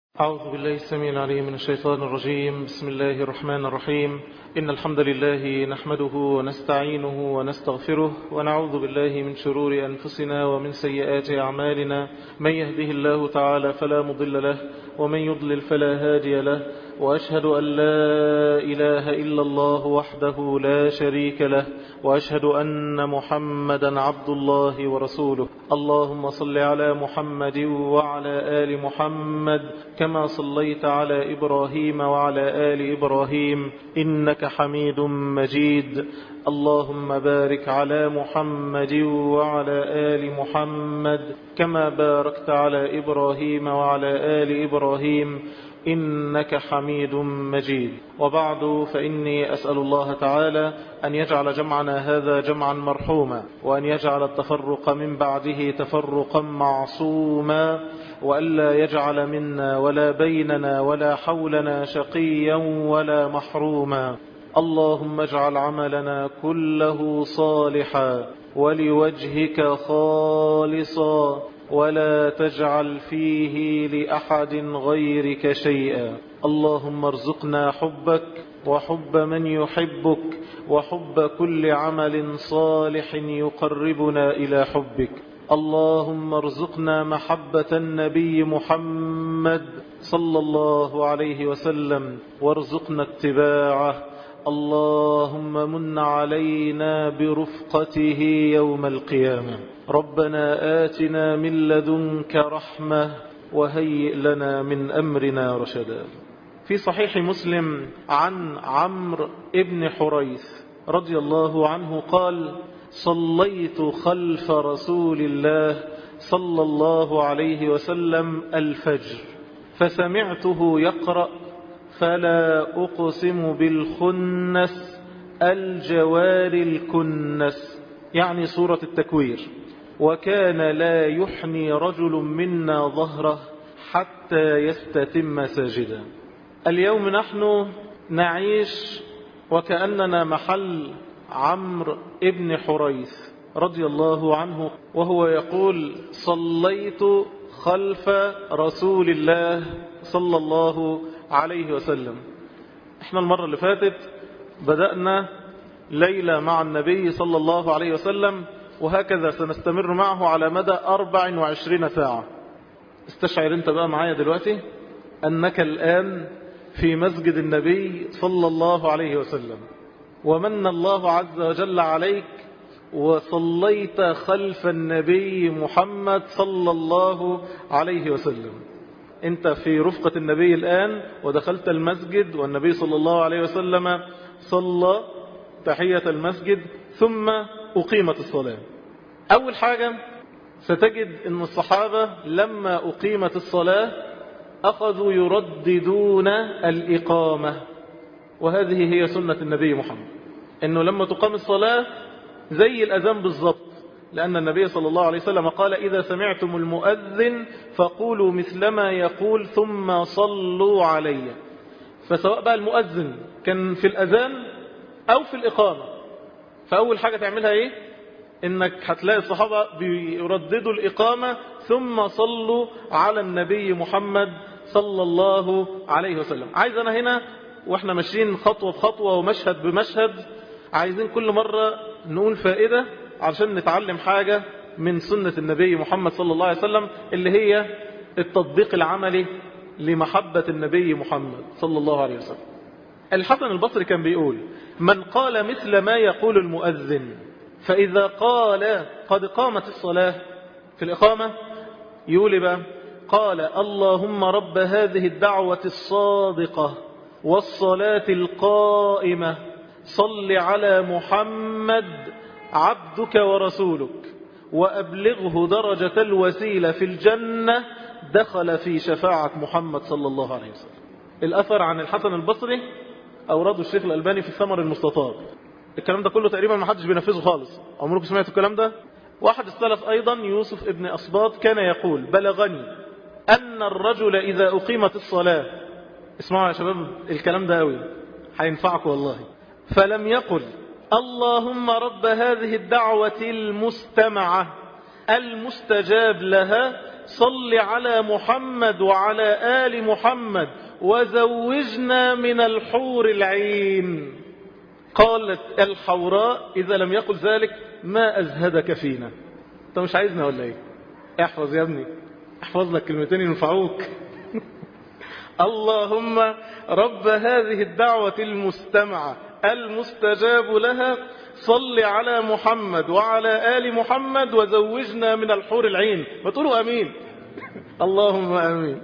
أعوذ بالله السميع العليم من الشيطان الرجيم. بسم الله الرحمن الرحيم. إن الحمد لله نحمده ونستعينه ونستغفره ونعوذ بالله من شرور أنفسنا ومن سيئات أعمالنا. من يهده الله تعالى فلا مضل له ومن يضلل فلا هادي له، وأشهد أن لا إله إلا الله وحده لا شريك له، وأشهد أن محمدا عبد الله ورسوله. اللهم صل على محمد وعلى آل محمد كما صليت على إبراهيم وعلى آل إبراهيم إنك حميد مجيد. اللهم بارك على محمد وعلى آل محمد كما باركت على إبراهيم وعلى آل إبراهيم إنك حميد مجيد. وبعد، فإني أسأل الله تعالى أن يجعل جمعنا هذا جمعا مرحوما، وأن يجعل التفرق من بعده تفرقا معصوما، وألا يجعل منا ولا بيننا ولا حولنا شقيا ولا محروما. اللهم اجعل عملنا كله صالحا ولوجهك خالصا، ولا تجعل فيه لأحد غيرك شيئا. اللهم ارزقنا حبك وحب من يحبك وحب كل عمل صالح يقربنا إلى حبك. اللهم ارزقنا محبة النبي محمد صلى الله عليه وسلم وارزقنا اتباعه. اللهم من علينا برفقته يوم القيامة. ربنا آتنا من لدنك رحمة وهيئ لنا من أمرنا رشدا. في صحيح مسلم عن عمرو بن حريث رضي الله عنه قال: صليت خلف رسول الله صلى الله عليه وسلم الفجر فسمعته يقرأ: فلا أقسم بالخنس الجوار الكنس، يعني سورة التكوير. وكان لا يحني رجل منا ظهره حتى يستتم ساجدا. اليوم نحن نعيش وكأننا محل عمرو بن حريث رضي الله عنه، وهو يقول: صليت خلف رسول الله صلى الله عليه وسلم. احنا المرة اللي فاتت بدأنا ليلة مع النبي صلى الله عليه وسلم، وهكذا سنستمر معه على مدى 24 ساعة. استشعر انت بقى معايا دلوقتي أنك الآن في مسجد النبي صلى الله عليه وسلم، ومن الله عز وجل عليك وصليت خلف النبي محمد صلى الله عليه وسلم. انت في رفقة النبي الآن، ودخلت المسجد والنبي صلى الله عليه وسلم صلى تحية المسجد ثم أقيمت الصلاة. أول حاجة ستجد أن الصحابة لما أقيمت الصلاة أخذوا يرددون الإقامة، وهذه هي سنة النبي محمد، أنه لما تقام الصلاة زي الأذان بالضبط، لأن النبي صلى الله عليه وسلم قال: إذا سمعتم المؤذن فقولوا مثلما يقول ثم صلوا علي. فسواء بقى المؤذن كان في الأذان أو في الإقامة، فأول حاجة تعملها إيه؟ إنك هتلاقي الصحابة بيرددوا الإقامة ثم صلوا على النبي محمد صلى الله عليه وسلم. عايز أنا هنا وإحنا ماشيين خطوة بخطوة ومشهد بمشهد، عايزين كل مرة نقول فائدة عشان نتعلم حاجة من سنة النبي محمد صلى الله عليه وسلم، اللي هي التطبيق العملي لمحبة النبي محمد صلى الله عليه وسلم. الحسن البصري كان بيقول: من قال مثل ما يقول المؤذن فإذا قال قد قامت الصلاة في الإقامة يقول بقى: قال: اللهم رب هذه الدعوة الصادقة والصلاة القائمة صل على محمد عبدك ورسولك وأبلغه درجة الوسيلة في الجنة، دخل في شفاعة محمد صلى الله عليه وسلم. الأثر عن الحسن البصري أورده الشيخ الألباني في الثمر المستطاب. الكلام ده كله تقريبا ما حدش بينفذه خالص. عمركم سمعتوا الكلام ده؟ واحد السلف أيضا يوسف ابن أصباط كان يقول: بلغني أن الرجل إذا أقيمت الصلاة، اسمعوا يا شباب الكلام ده قوي هينفعكم والله، فلم يقل اللهم رب هذه الدعوة المستمعة المستجاب لها صل على محمد وعلى آل محمد وزوجنا من الحور العين. قالت الحوراء إذا لم يقل ذلك ما أزهدك فينا. أنت مش عايزنا ولا إيه؟ احفظ يا ابني، احفظ لك كلمتين ينفعوك. اللهم رب هذه الدعوة المستمعة المستجاب لها صل على محمد وعلى آل محمد وزوجنا من الحور العين. ما تقولوا أمين. اللهم أمين.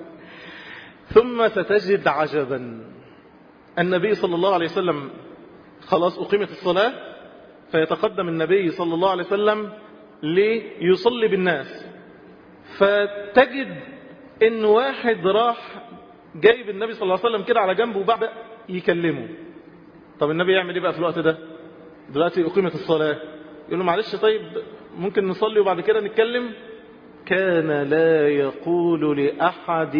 ثم ستجد عجبا. النبي صلى الله عليه وسلم خلاص أقيمت الصلاة، فيتقدم النبي صلى الله عليه وسلم ليصلي بالناس، فتجد ان واحد راح جايب النبي صلى الله عليه وسلم كده على جنبه وبعد يكلمه. طب النبي يعمل ايه بقى في الوقت ده؟ دلوقتي أقيمت الصلاة، يقول له معلش طيب ممكن نصلي وبعد كده نتكلم. كان لا يقول لأحد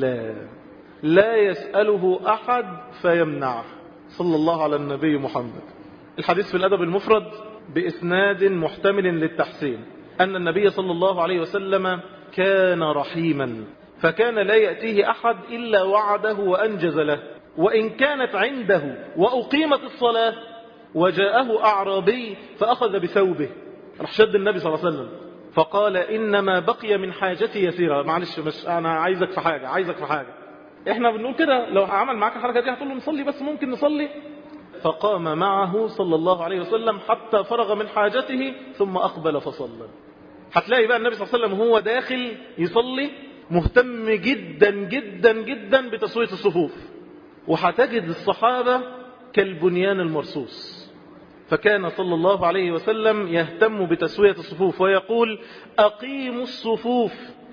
لا يسأله أحد فيمنعه صلى الله على النبي محمد. الحديث في الأدب المفرد بإسناد محتمل للتحسين أن النبي صلى الله عليه وسلم كان رحيما، فكان لا يأتيه أحد إلا وعده وأنجز له، وإن كانت عنده وأقيمت الصلاة وجاءه أعرابي فأخذ بثوبه، راح شد النبي صلى الله عليه وسلم فقال إنما بقي من حاجتي يسيرة، معلش مش أنا عايزك في حاجة، عايزك في حاجة. إحنا بنقول كده لو عمل معاك الحركة دي هتقول له نصلي بس ممكن نصلي. فقام معه صلى الله عليه وسلم حتى فرغ من حاجته ثم أقبل فصلى. هتلاقي بقى النبي صلى الله عليه وسلم وهو داخل يصلي مهتم جدا جدا جدا بتسوية الصفوف، وهتجد الصحابة كالبنيان المرصوص. فكان صلى الله عليه وسلم يهتم بتسوية الصفوف ويقول أقيموا الصفوف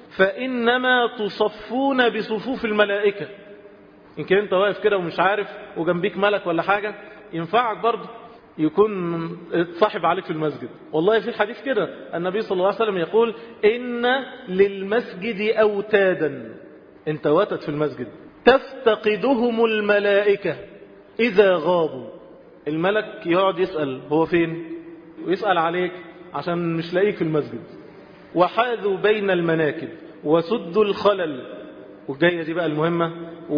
فإنما تصفون بصفوف الملائكة. إن كان أنت واقف كده ومش عارف وجنبيك ملك ولا حاجة ينفعك برضه يكون صاحب عليك في المسجد. والله في الحديث كده النبي صلى الله عليه وسلم يقول إن للمسجد أوتادا، أنت واتت في المسجد تفتقدهم الملائكة إذا غابوا. الملك يقعد يسأل هو فين، ويسأل عليك عشان مش لاقيك في المسجد. وحاذوا بين المناكب وسدوا الخلل، والجاية دي بقى المهمة،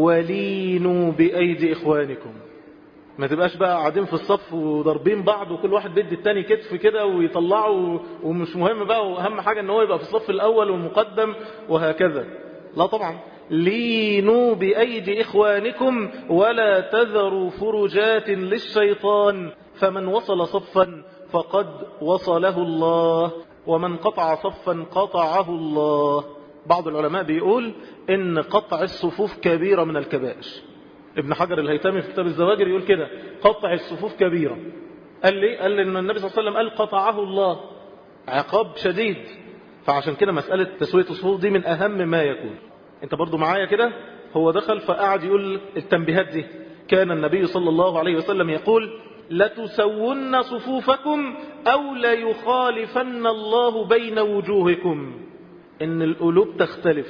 ولينوا بأيدي إخوانكم. ما تبقاش بقى قاعدين في الصف وضربين بعض وكل واحد بيدي التاني كتف كده ويطلعوا، ومش مهم بقى، وأهم حاجة ان هو يبقى في الصف الأول والمقدم وهكذا. لا طبعا، لينوا بأيدي إخوانكم ولا تذروا فرجات للشيطان، فمن وصل صفا فقد وصله الله ومن قطع صفا قطعه الله. بعض العلماء بيقول إن قطع الصفوف كبيرة من الكبائر. ابن حجر الهيثمي في كتاب الزواجر يقول كده قطع الصفوف كبيرة. قال لي قال إن النبي صلى الله عليه وسلم قال قطعه الله، عقاب شديد. فعشان كده مسألة تسوية الصفوف دي من أهم ما يكون. انت برضو معايا كده. هو دخل فقعد يقول التنبيهات دي. كان النبي صلى الله عليه وسلم يقول لتسون صفوفكم أو ليخالفن الله بين وجوهكم. إن القلوب تختلف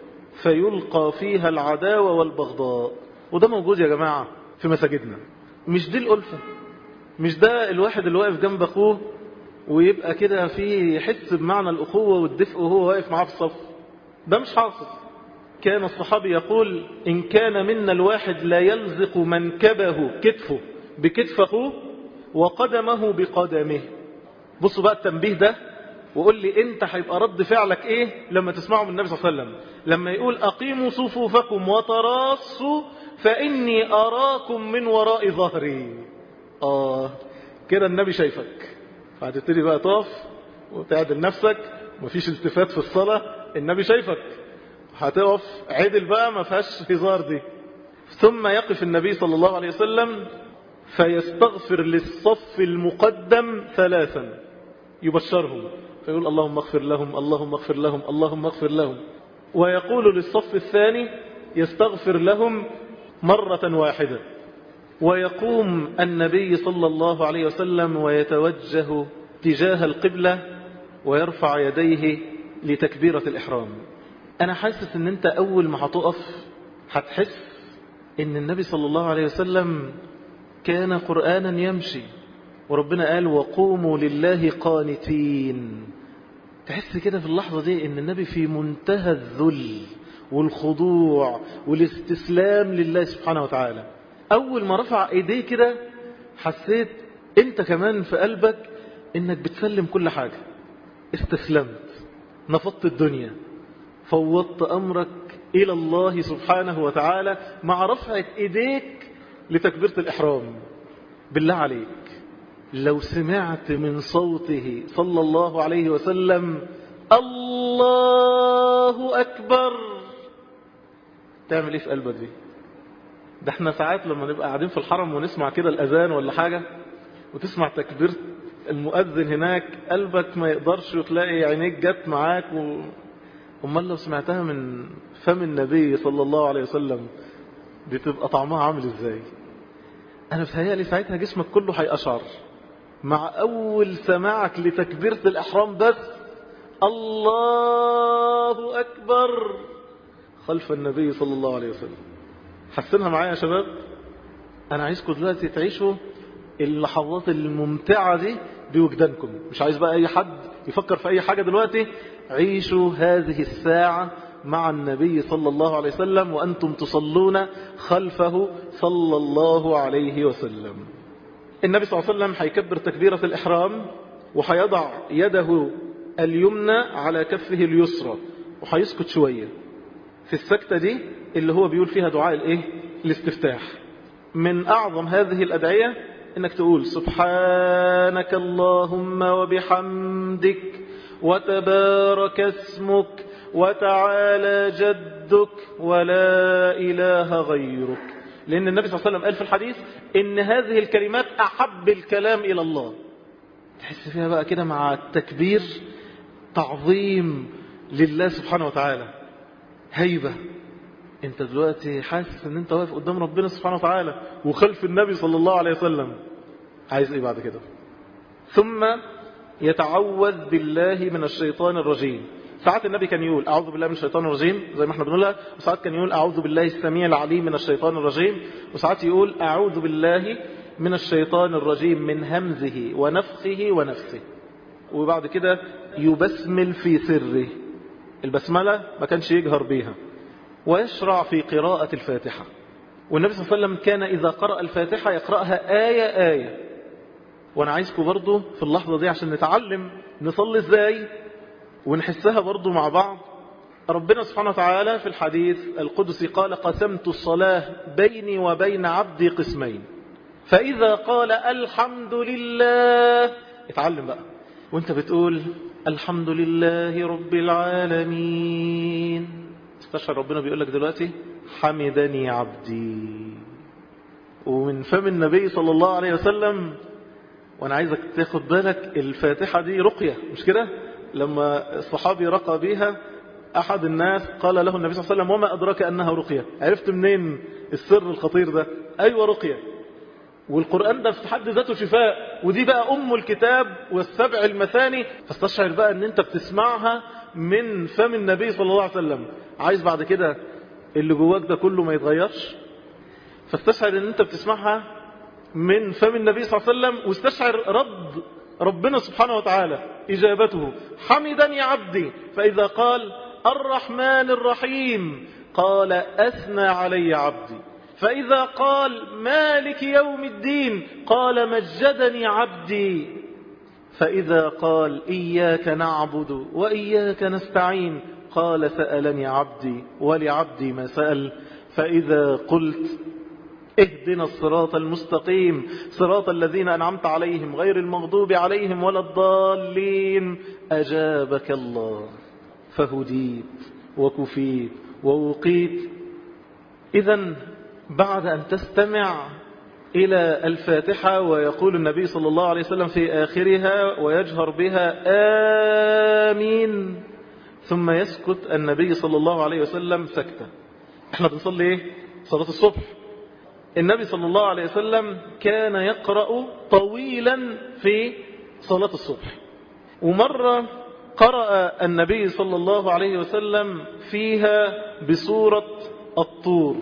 فيلقى فيها العداوة والبغضاء، وده موجود يا جماعة في مساجدنا. مش دي الألفة، مش ده الواحد اللي واقف جنب أخوه ويبقى كده فيه يحس بمعنى الأخوة والدفء وهو واقف معاه في الصف. ده مش حاصل. كان الصحابي يقول إن كان منا الواحد لا يلزق منكبه كتفه بكتف أخوه وقدمه بقدمه. بصوا بقى التنبيه ده، وقول لي انت هيبقى رد فعلك ايه لما تسمعه من النبي صلى الله عليه وسلم لما يقول أقيموا صفوفكم وتراصوا فإني أراكم من وراء ظهري. كده النبي شايفك، فهتبتدي بقى تقف وتعدل نفسك، مفيش التفات في الصلاة، النبي شايفك، هتقف عدل بقى ما فيهاش هزار دي. ثم يقف النبي صلى الله عليه وسلم فيستغفر للصف المقدم 3 يبشرهم، فيقول اللهم اغفر لهم اللهم اغفر لهم اللهم اغفر لهم، ويقول للصف الثاني يستغفر لهم مرة واحدة. ويقوم النبي صلى الله عليه وسلم ويتوجه تجاه القبلة ويرفع يديه لتكبيرة الإحرام. أنا حاسس أن أنت أول ما هتقف هتحس أن النبي صلى الله عليه وسلم كان قرآنا يمشي، وربنا قال وقوموا لله قانتين. تحس كده في اللحظة دي ان النبي في منتهى الذل والخضوع والاستسلام لله سبحانه وتعالى. اول ما رفع ايديه كده حسيت انت كمان في قلبك انك بتسلم كل حاجة، استسلمت، نفضت الدنيا، فوضت امرك الى الله سبحانه وتعالى مع رفعة ايديك لتكبيرة الاحرام. بالله عليك لو سمعت من صوته صلى الله عليه وسلم الله أكبر، تعمل ايه في قلبك دي؟ ده احنا ساعات لما نبقى قاعدين في الحرم ونسمع كده الأذان ولا حاجة وتسمع تكبير المؤذن هناك، قلبك ما يقدرش وتلاقي عينيك جت معاك أمال لو سمعتها من فم النبي صلى الله عليه وسلم بتبقى طعمها عامل ازاي؟ أنا بتهيألي ساعتها جسمك كله هيقشعر مع أول سماعك لتكبيرة الإحرام بس الله أكبر خلف النبي صلى الله عليه وسلم. حسنها معايا يا شباب. أنا عايزكم دلوقتي تعيشوا اللحظات الممتعة دي بوجدانكم، مش عايز بقى أي حد يفكر في أي حاجة دلوقتي. عيشوا هذه الساعة مع النبي صلى الله عليه وسلم وأنتم تصلون خلفه صلى الله عليه وسلم. النبي صلى الله عليه وسلم هيكبر تكبيرة الإحرام وهيضع يده اليمنى على كفه اليسرى وهيسكت شوية في السكتة دي اللي هو بيقول فيها دعاء الاستفتاح. من أعظم هذه الأدعية إنك تقول سبحانك اللهم وبحمدك وتبارك اسمك وتعالى جدك ولا إله غيرك، لأن النبي صلى الله عليه وسلم قال في الحديث إن هذه الكلمات أحب الكلام إلى الله. تحس فيها بقى كده مع التكبير تعظيم لله سبحانه وتعالى، هيبة. انت دلوقتي حاسس ان انت واقف قدام ربنا سبحانه وتعالى وخلف النبي صلى الله عليه وسلم. عايز ايه بعد كده؟ ثم يتعوذ بالله من الشيطان الرجيم. ساعات النبي كان يقول أعوذ بالله من الشيطان الرجيم زي ما احنا بنقولها، وساعات كان يقول أعوذ بالله السميع العليم من الشيطان الرجيم، وساعات يقول أعوذ بالله من الشيطان الرجيم من همزه ونفخه ونفسه. وبعد كده يبسمل في سره، البسملة ما كانش يجهر بيها، ويشرع في قراءة الفاتحة. والنبي صلى الله عليه وسلم كان إذا قرأ الفاتحة يقرأها آية آية. وأنا عايزكم برضو في اللحظة دي عشان نتعلم نصلي إزاي ونحسها برضو مع بعض. ربنا سبحانه وتعالى في الحديث القدسي قال قسمت الصلاة بيني وبين عبدي قسمين، فإذا قال الحمد لله، اتعلم بقى وانت بتقول الحمد لله رب العالمين، استشعر ربنا بيقول لك دلوقتي حمدني عبدي. ومن فم النبي صلى الله عليه وسلم. وانا عايزك تاخد بالك الفاتحة دي رقية، مش كده؟ لما الصحابي رقى بيها أحد الناس قال له النبي صلى الله عليه وسلم وما أدراك أنها رقية؟ عرفت منين السر الخطير ده؟ أيوة رقية. والقرآن ده في حد ذاته شفاء، ودي بقى أم الكتاب والسبع المثاني. فاستشعر بقى أن أنت بتسمعها من فم النبي صلى الله عليه وسلم. عايز بعد كده اللي جواك ده كله ما يتغيرش، فاستشعر أن أنت بتسمعها من فم النبي صلى الله عليه وسلم، واستشعر رد ربنا سبحانه وتعالى إجابته حمدني عبدي، فإذا قال الرحمن الرحيم قال أثنى علي عبدي، فإذا قال مالك يوم الدين قال مجدني عبدي، فإذا قال إياك نعبد وإياك نستعين قال سألني عبدي ولعبدي ما سأل، فإذا قلت اهدنا الصراط المستقيم صراط الذين أنعمت عليهم غير المغضوب عليهم ولا الضالين أجابك الله فهديت وكفيت ووقيت. إذن بعد أن تستمع إلى الفاتحة ويقول النبي صلى الله عليه وسلم في آخرها ويجهر بها آمين، ثم يسكت النبي صلى الله عليه وسلم سكتة. احنا بنصلي ايه؟ صلاة الصبح. النبي صلى الله عليه وسلم كان يقرأ طويلا في صلاة الصبح، ومرة قرأ النبي صلى الله عليه وسلم فيها بسورة الطور،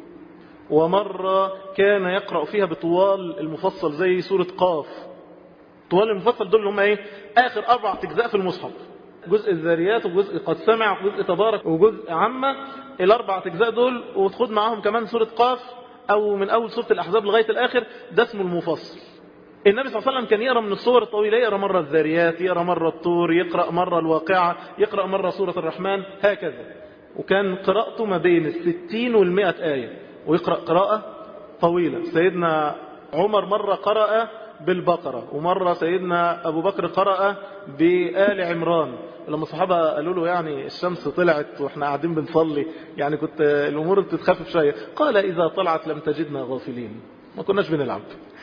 ومرة كان يقرأ فيها بطوال المفصل زي سورة قاف. طوال المفصل دول هم ايه؟ آخر 4 أجزاء في المصحف. جزء الذاريات وجزء قد سمع وجزء تبارك وجزء عامة، الأربع أجزاء دول، وتاخد معاهم كمان سورة قاف أو من أول سورة الأحزاب لغاية الآخر، ده اسمه المفصل. النبي صلى الله عليه وسلم كان يقرأ من الصور الطويلة، يقرأ مرة الذاريات، يقرأ مرة الطور، يقرأ مرة الواقعة، يقرأ مرة سورة الرحمن، هكذا. وكان قراءته ما بين 60 و100 آية، ويقرأ قراءة طويلة. سيدنا عمر مرة قرأ بالبقرة، ومرة سيدنا أبو بكر قرأ بآل عمران. لما الصحابة قالوا له يعني الشمس طلعت وإحنا قاعدين بنصلي، يعني كنت الأمور بتتخفف شوية، قال إذا طلعت لم تجدنا غافلين، ما كناش بنلعب.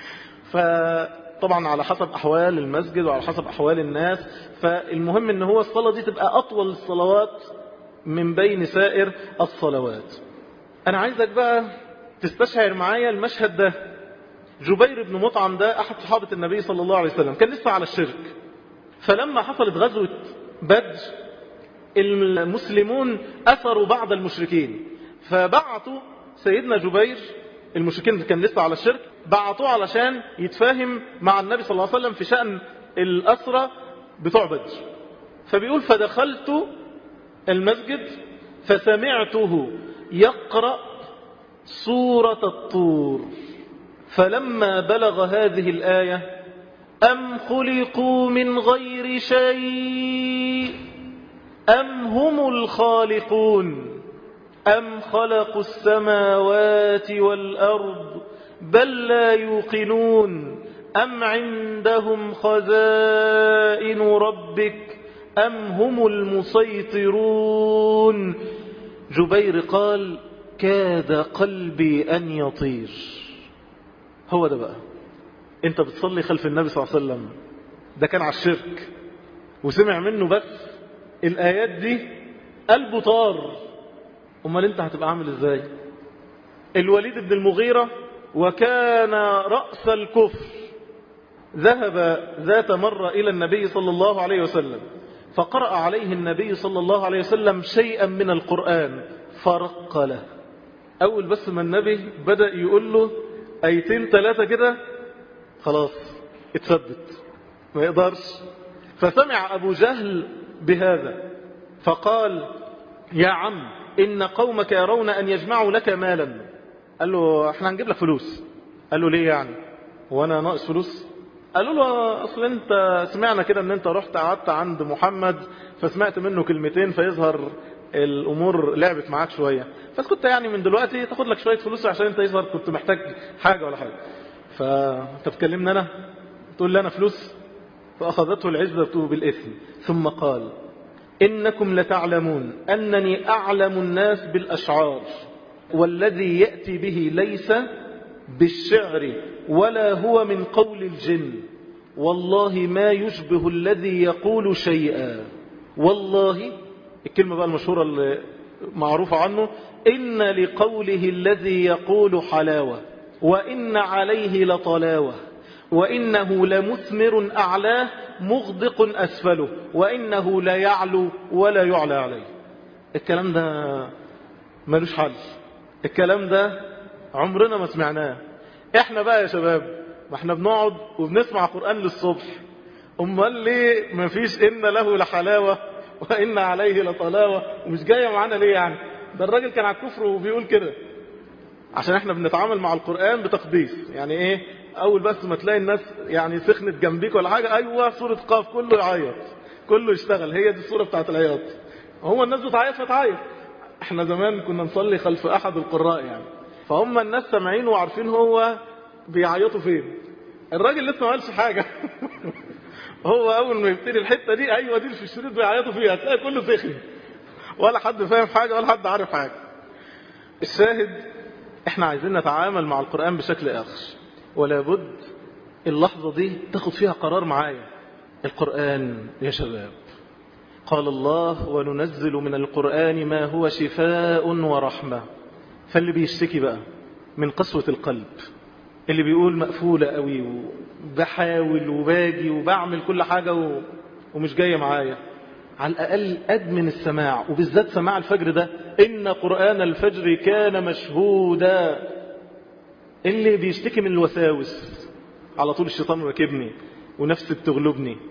فطبعا على حسب أحوال المسجد وعلى حسب أحوال الناس، فالمهم ان هو الصلاة دي تبقى أطول الصلوات من بين سائر الصلوات. أنا عايزك بقى تستشعر معايا المشهد ده. جبير بن مطعم ده أحد صحابة النبي صلى الله عليه وسلم، كان لسه على الشرك. فلما حصلت غزوة بدر، المسلمون أثروا بعض المشركين، فبعتوا سيدنا جبير، المشركين كان لسه على الشرك، بعتوه علشان يتفاهم مع النبي صلى الله عليه وسلم في شأن الأسرى بتوع بدر. فبيقول فدخلت المسجد فسمعته يقرأ سورة الطور، فلما بلغ هذه الآية أم خلقوا من غير شيء أم هم الخالقون أم خلقوا السماوات والأرض بل لا يوقنون أم عندهم خزائن ربك أم هم المسيطرون. جبير قال كاد قلبي أن يطير. هو ده بقى، انت بتصلي خلف النبي صلى الله عليه وسلم، ده كان على الشرك وسمع منه بس الآيات دي قلبه طار، امال انت هتبقى عامل ازاي؟ الوليد بن المغيرة وكان رأس الكفر ذهب ذات مرة إلى النبي صلى الله عليه وسلم، فقرأ عليه النبي صلى الله عليه وسلم شيئا من القرآن فرق له. أول بس ما النبي بدأ يقول له آيتين ثلاثة كده، خلاص اتثبت ما يقدرش. فسمع أبو جهل بهذا فقال يا عم إن قومك يرون أن يجمعوا لك مالا. قال له احنا هنجيب لك فلوس. قال له ليه يعني، وانا ناقص فلوس؟ قالوا له اصل انت سمعنا كده ان انت رحت قعدت عند محمد فسمعت منه كلمتين فيظهر الامور لعبت معاك شوية، فكنت يعني من دلوقتي تاخد لك شوية فلوس عشان انت يظهر كنت محتاج حاجة ولا حاجة، فانت بتكلمني انا تقول لي انا فلوس؟ فاخذته العزة بالاثم. ثم قال انكم لتعلمون انني اعلم الناس بالاشعار، والذي يأتي به ليس بالشعر ولا هو من قول الجن، والله ما يشبه الذي يقول شيئا. والله الكلمة بقى المشهورة اللي معروفة عنه، إن لقوله الذي يقول حلاوة وإن عليه لطلاوة وإنه لمثمر أعلاه مغدق أسفله وإنه لا يعلو ولا يعلى عليه. الكلام ده ملوش حل، الكلام ده عمرنا ما سمعناه. احنا بقى يا شباب ما احنا بنقعد وبنسمع قرآن للصبح، امال ليه ما فيش إن له لحلاوة وإن عليه لطلاوة ومش جاية معانا ليه يعني؟ ده الراجل كان على الكفر وبيقول كده، عشان احنا بنتعامل مع القرآن بتقديس. يعني ايه؟ اول بس ما تلاقي الناس يعني سخنت جنبيك ولا حاجة، ايوه سورة قاف كله يعيط كله يشتغل، هي دي السورة بتاعت العياط. هو الناس بتعيط فتعيط. احنا زمان كنا نصلي خلف احد القراء يعني، فهم الناس سامعين وعارفين هو بيعيطوا فين. الراجل لسه ما قالش حاجة هو اول ما يبتدي الحتة دي ايوه دي في الشريط بيعيطوا فيها، هتلاقي كله سخن ولا حد فاهم حاجة ولا حد عارف حاجة. الشاهد احنا عايزين نتعامل مع القرآن بشكل اخر، ولا بد اللحظة دي تاخد فيها قرار معايا. القرآن يا شباب قال الله وننزل من القرآن ما هو شفاء ورحمة. فاللي بيشتكي بقى من قسوة القلب، اللي بيقول مقفولة قوي وبحاول وباجي وبعمل كل حاجة ومش جاية معايا، على الأقل أدمن السماع، وبالذات سماع الفجر ده، إن قرآن الفجر كان مشهودا. اللي بيشتكي من الوساوس على طول الشيطان راكبني ونفسي بتغلبني،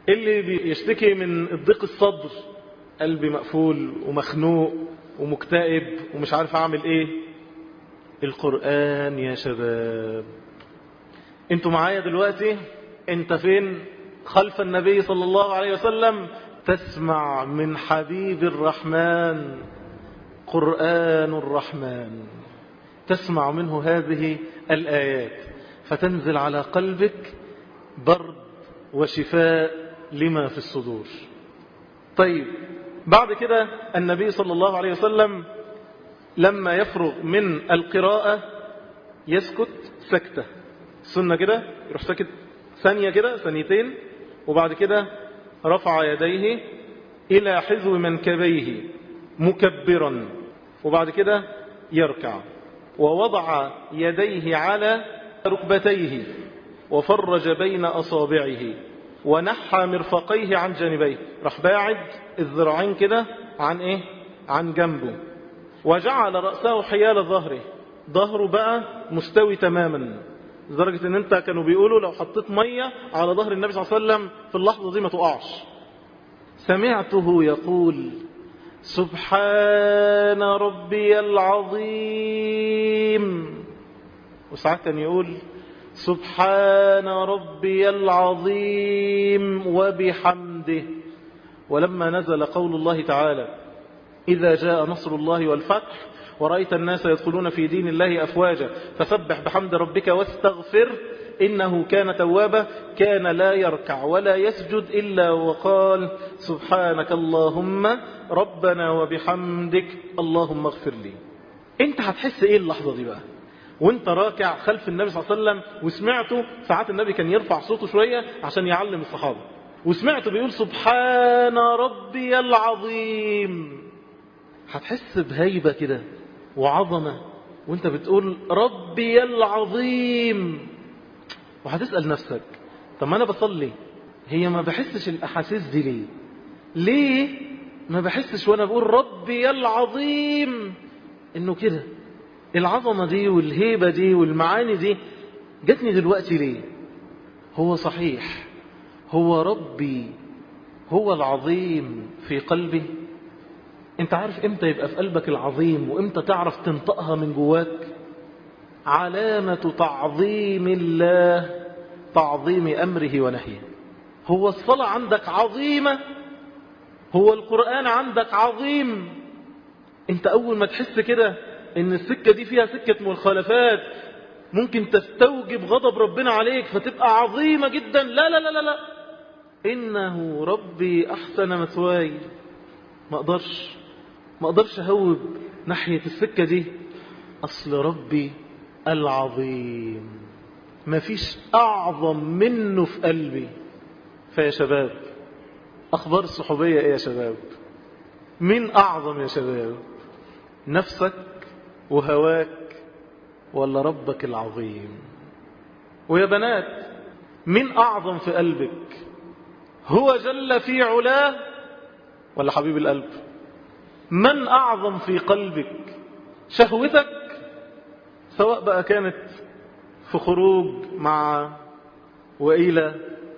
اللي بيشتكي من الضيق الصدر، قلبي مقفول ومخنوق ومكتئب ومش عارف أعمل إيه. القرآن يا شباب، انتوا معايا دلوقتي؟ انت فين؟ خلف النبي صلى الله عليه وسلم، تسمع من حبيب الرحمن قرآن الرحمن، تسمع منه هذه الآيات فتنزل على قلبك برد وشفاء لما في الصدور. طيب بعد كده النبي صلى الله عليه وسلم لما يفرغ من القراءة يسكت سكتة سنة كده، يروح سكت ثانية كده ثانيتين، وبعد كده رفع يديه إلى حذو منكبيه مكبرا، وبعد كده يركع ووضع يديه على ركبتيه وفرج بين أصابعه ونحى مرفقيه عن جانبيه، راح باعد الذراعين كده عن إيه؟ عن جنبه، وجعل رأسه حيال ظهره، ظهره بقى مستوي تماما لدرجة ان انت كانوا بيقولوا لو حطيت مية على ظهر النبي صلى الله عليه وسلم في اللحظة دي ما تقعش. سمعته يقول سبحان ربي العظيم، وساعات كان يقول سبحان ربي العظيم وبحمده. ولما نزل قول الله تعالى إذا جاء نصر الله والفتح ورأيت الناس يدخلون في دين الله أفواجا فسبح بحمد ربك واستغفر إنه كان توابا، كان لا يركع ولا يسجد إلا وقال سبحانك اللهم ربنا وبحمدك اللهم اغفر لي. انت هتحس ايه اللحظة دي بقى وانت راكع خلف النبي صلى الله عليه وسلم وسمعته؟ ساعات النبي كان يرفع صوته شوية عشان يعلم الصحابة، وسمعته بيقول سبحان ربي العظيم، هتحس بهيبة كده وعظمة وانت بتقول ربي العظيم. وهتسأل نفسك طب ما انا بصلي، هي ما بحسش الاحاسيس دي ليه؟ ليه ما بحسش وانا بقول ربي العظيم انه كده العظمة دي والهيبة دي والمعاني دي جتني دلوقتي ليه؟ هو صحيح هو ربي هو العظيم في قلبي. انت عارف امتى يبقى في قلبك العظيم وامتى تعرف تنطقها من جواك؟ علامة تعظيم الله تعظيم أمره ونهيه. هو الصلاة عندك عظيمة، هو القرآن عندك عظيم. انت أول ما تحس كده ان السكة دي فيها سكة مخالفات ممكن تستوجب غضب ربنا عليك فتبقى عظيمة جدا، لا لا لا لا لا، إنه ربي أحسن مثواي، ما أقدرش أهوب ناحية السكة دي، أصل ربي العظيم ما فيش أعظم منه في قلبي. فيا شباب أخبار الصحوبية إيه يا شباب؟ مين أعظم يا شباب؟ نفسك وهواك ولا ربك العظيم؟ ويا بنات مين أعظم في قلبك؟ هو جل في علاه ولا حبيب القلب؟ من أعظم في قلبك؟ شهوتك سواء بقى كانت في خروج مع وإلى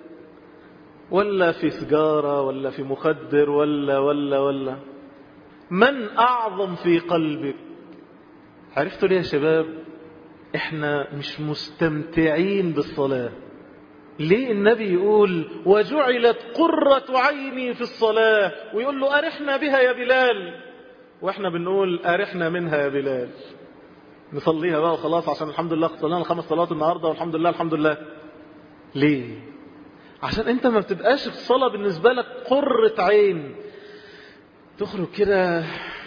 ولا في سجارة ولا في مخدر ولا من أعظم في قلبك؟ عرفتوا ليه يا شباب احنا مش مستمتعين بالصلاة؟ ليه النبي يقول وجعلت قرة عيني في الصلاة، ويقول له أرحنا بها يا بلال، واحنا بنقول أرحنا منها يا بلال، نصليها بقى وخلاص عشان الحمد لله صلينا 5 صلوات النهاردة والحمد لله الحمد لله. ليه؟ عشان انت ما بتبقاش الصلاة بالنسبة لك قرة عين، تخرج كده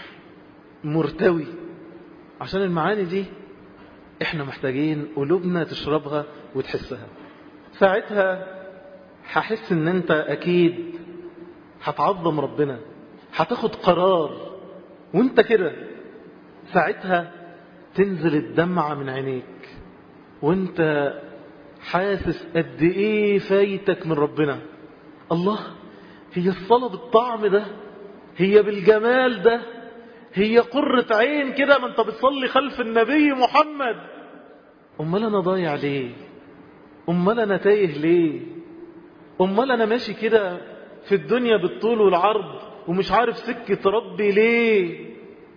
مرتوي. عشان المعاني دي احنا محتاجين قلوبنا تشربها وتحسها. ساعتها هحس ان انت اكيد هتعظم ربنا، هتاخد قرار وانت كده. ساعتها تنزل الدمعة من عينيك وانت حاسس قد ايه فايتك من ربنا. الله، هي الصلاة بالطعم ده، هي بالجمال ده، هي قرة عين كده، ما انت بتصلي خلف النبي محمد. امال انا ضايع ليه؟ امال انا تايه ليه؟ أمال أنا ماشي كده في الدنيا بالطول والعرض ومش عارف سكة ربي ليه؟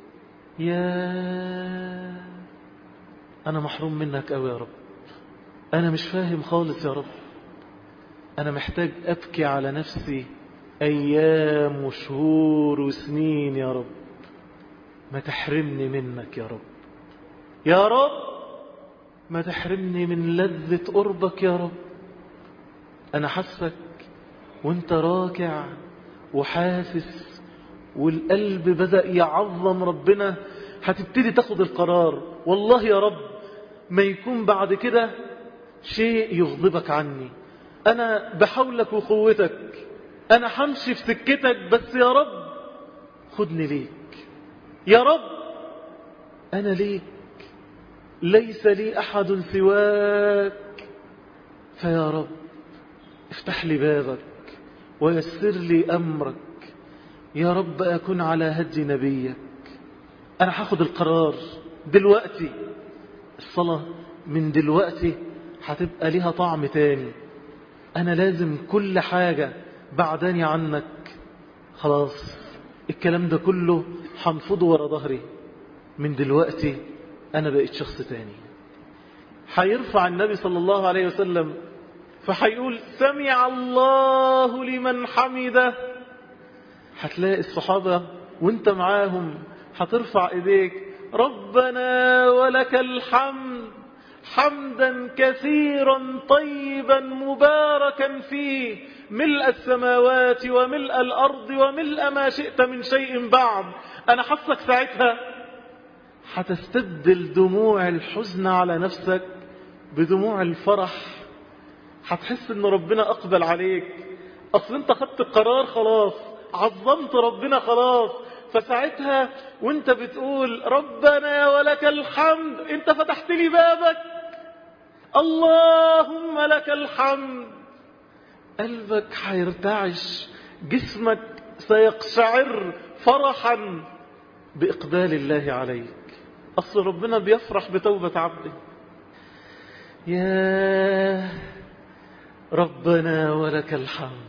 أنا محروم منك أوي يا رب. أنا مش فاهم خالص يا رب. أنا محتاج أبكي على نفسي أيام وشهور وسنين يا رب. ما تحرمني منك يا رب. يا رب ما تحرمني من لذة قربك يا رب. أنا حسك وانت راكع وحاسس والقلب بدأ يعظم ربنا. هتبتدي تاخد القرار، والله يا رب ما يكون بعد كده شيء يغضبك عني. أنا بحولك وقوتك، أنا همشي في سكتك، بس يا رب خدني ليك يا رب. أنا ليك، ليس لي أحد سواك. فيا رب افتح لي بابك ويسر لي أمرك يا رب. أكون على هدي نبيك. أنا هاخد القرار دلوقتي. الصلاة من دلوقتي هتبقى ليها طعم تاني. أنا لازم كل حاجة بعداني عنك خلاص الكلام ده كله هنفضه ورا ظهري. من دلوقتي أنا بقيت شخص تاني. هيرفع النبي صلى الله عليه وسلم فهيقول سمع الله لمن حمده. هتلاقي الصحابة وانت معاهم هترفع ايديك ربنا ولك الحمد حمدا كثيرا طيبا مباركا فيه ملء السماوات وملء الأرض وملء ما شئت من شيء بعد. أنا حصك ساعتها هتستبدل دموع الحزن على نفسك بدموع الفرح. هتحس ان ربنا أقبل عليك. أصل انت خدت القرار خلاص، عظمت ربنا خلاص. فساعتها وانت بتقول ربنا ولك الحمد انت فتحت لي بابك. اللهم لك الحمد. قلبك هيرتعش، جسمك سيقشعر فرحا بإقبال الله عليك. أصل ربنا بيفرح بتوبة عبده. يا ربنا ولك الحمد.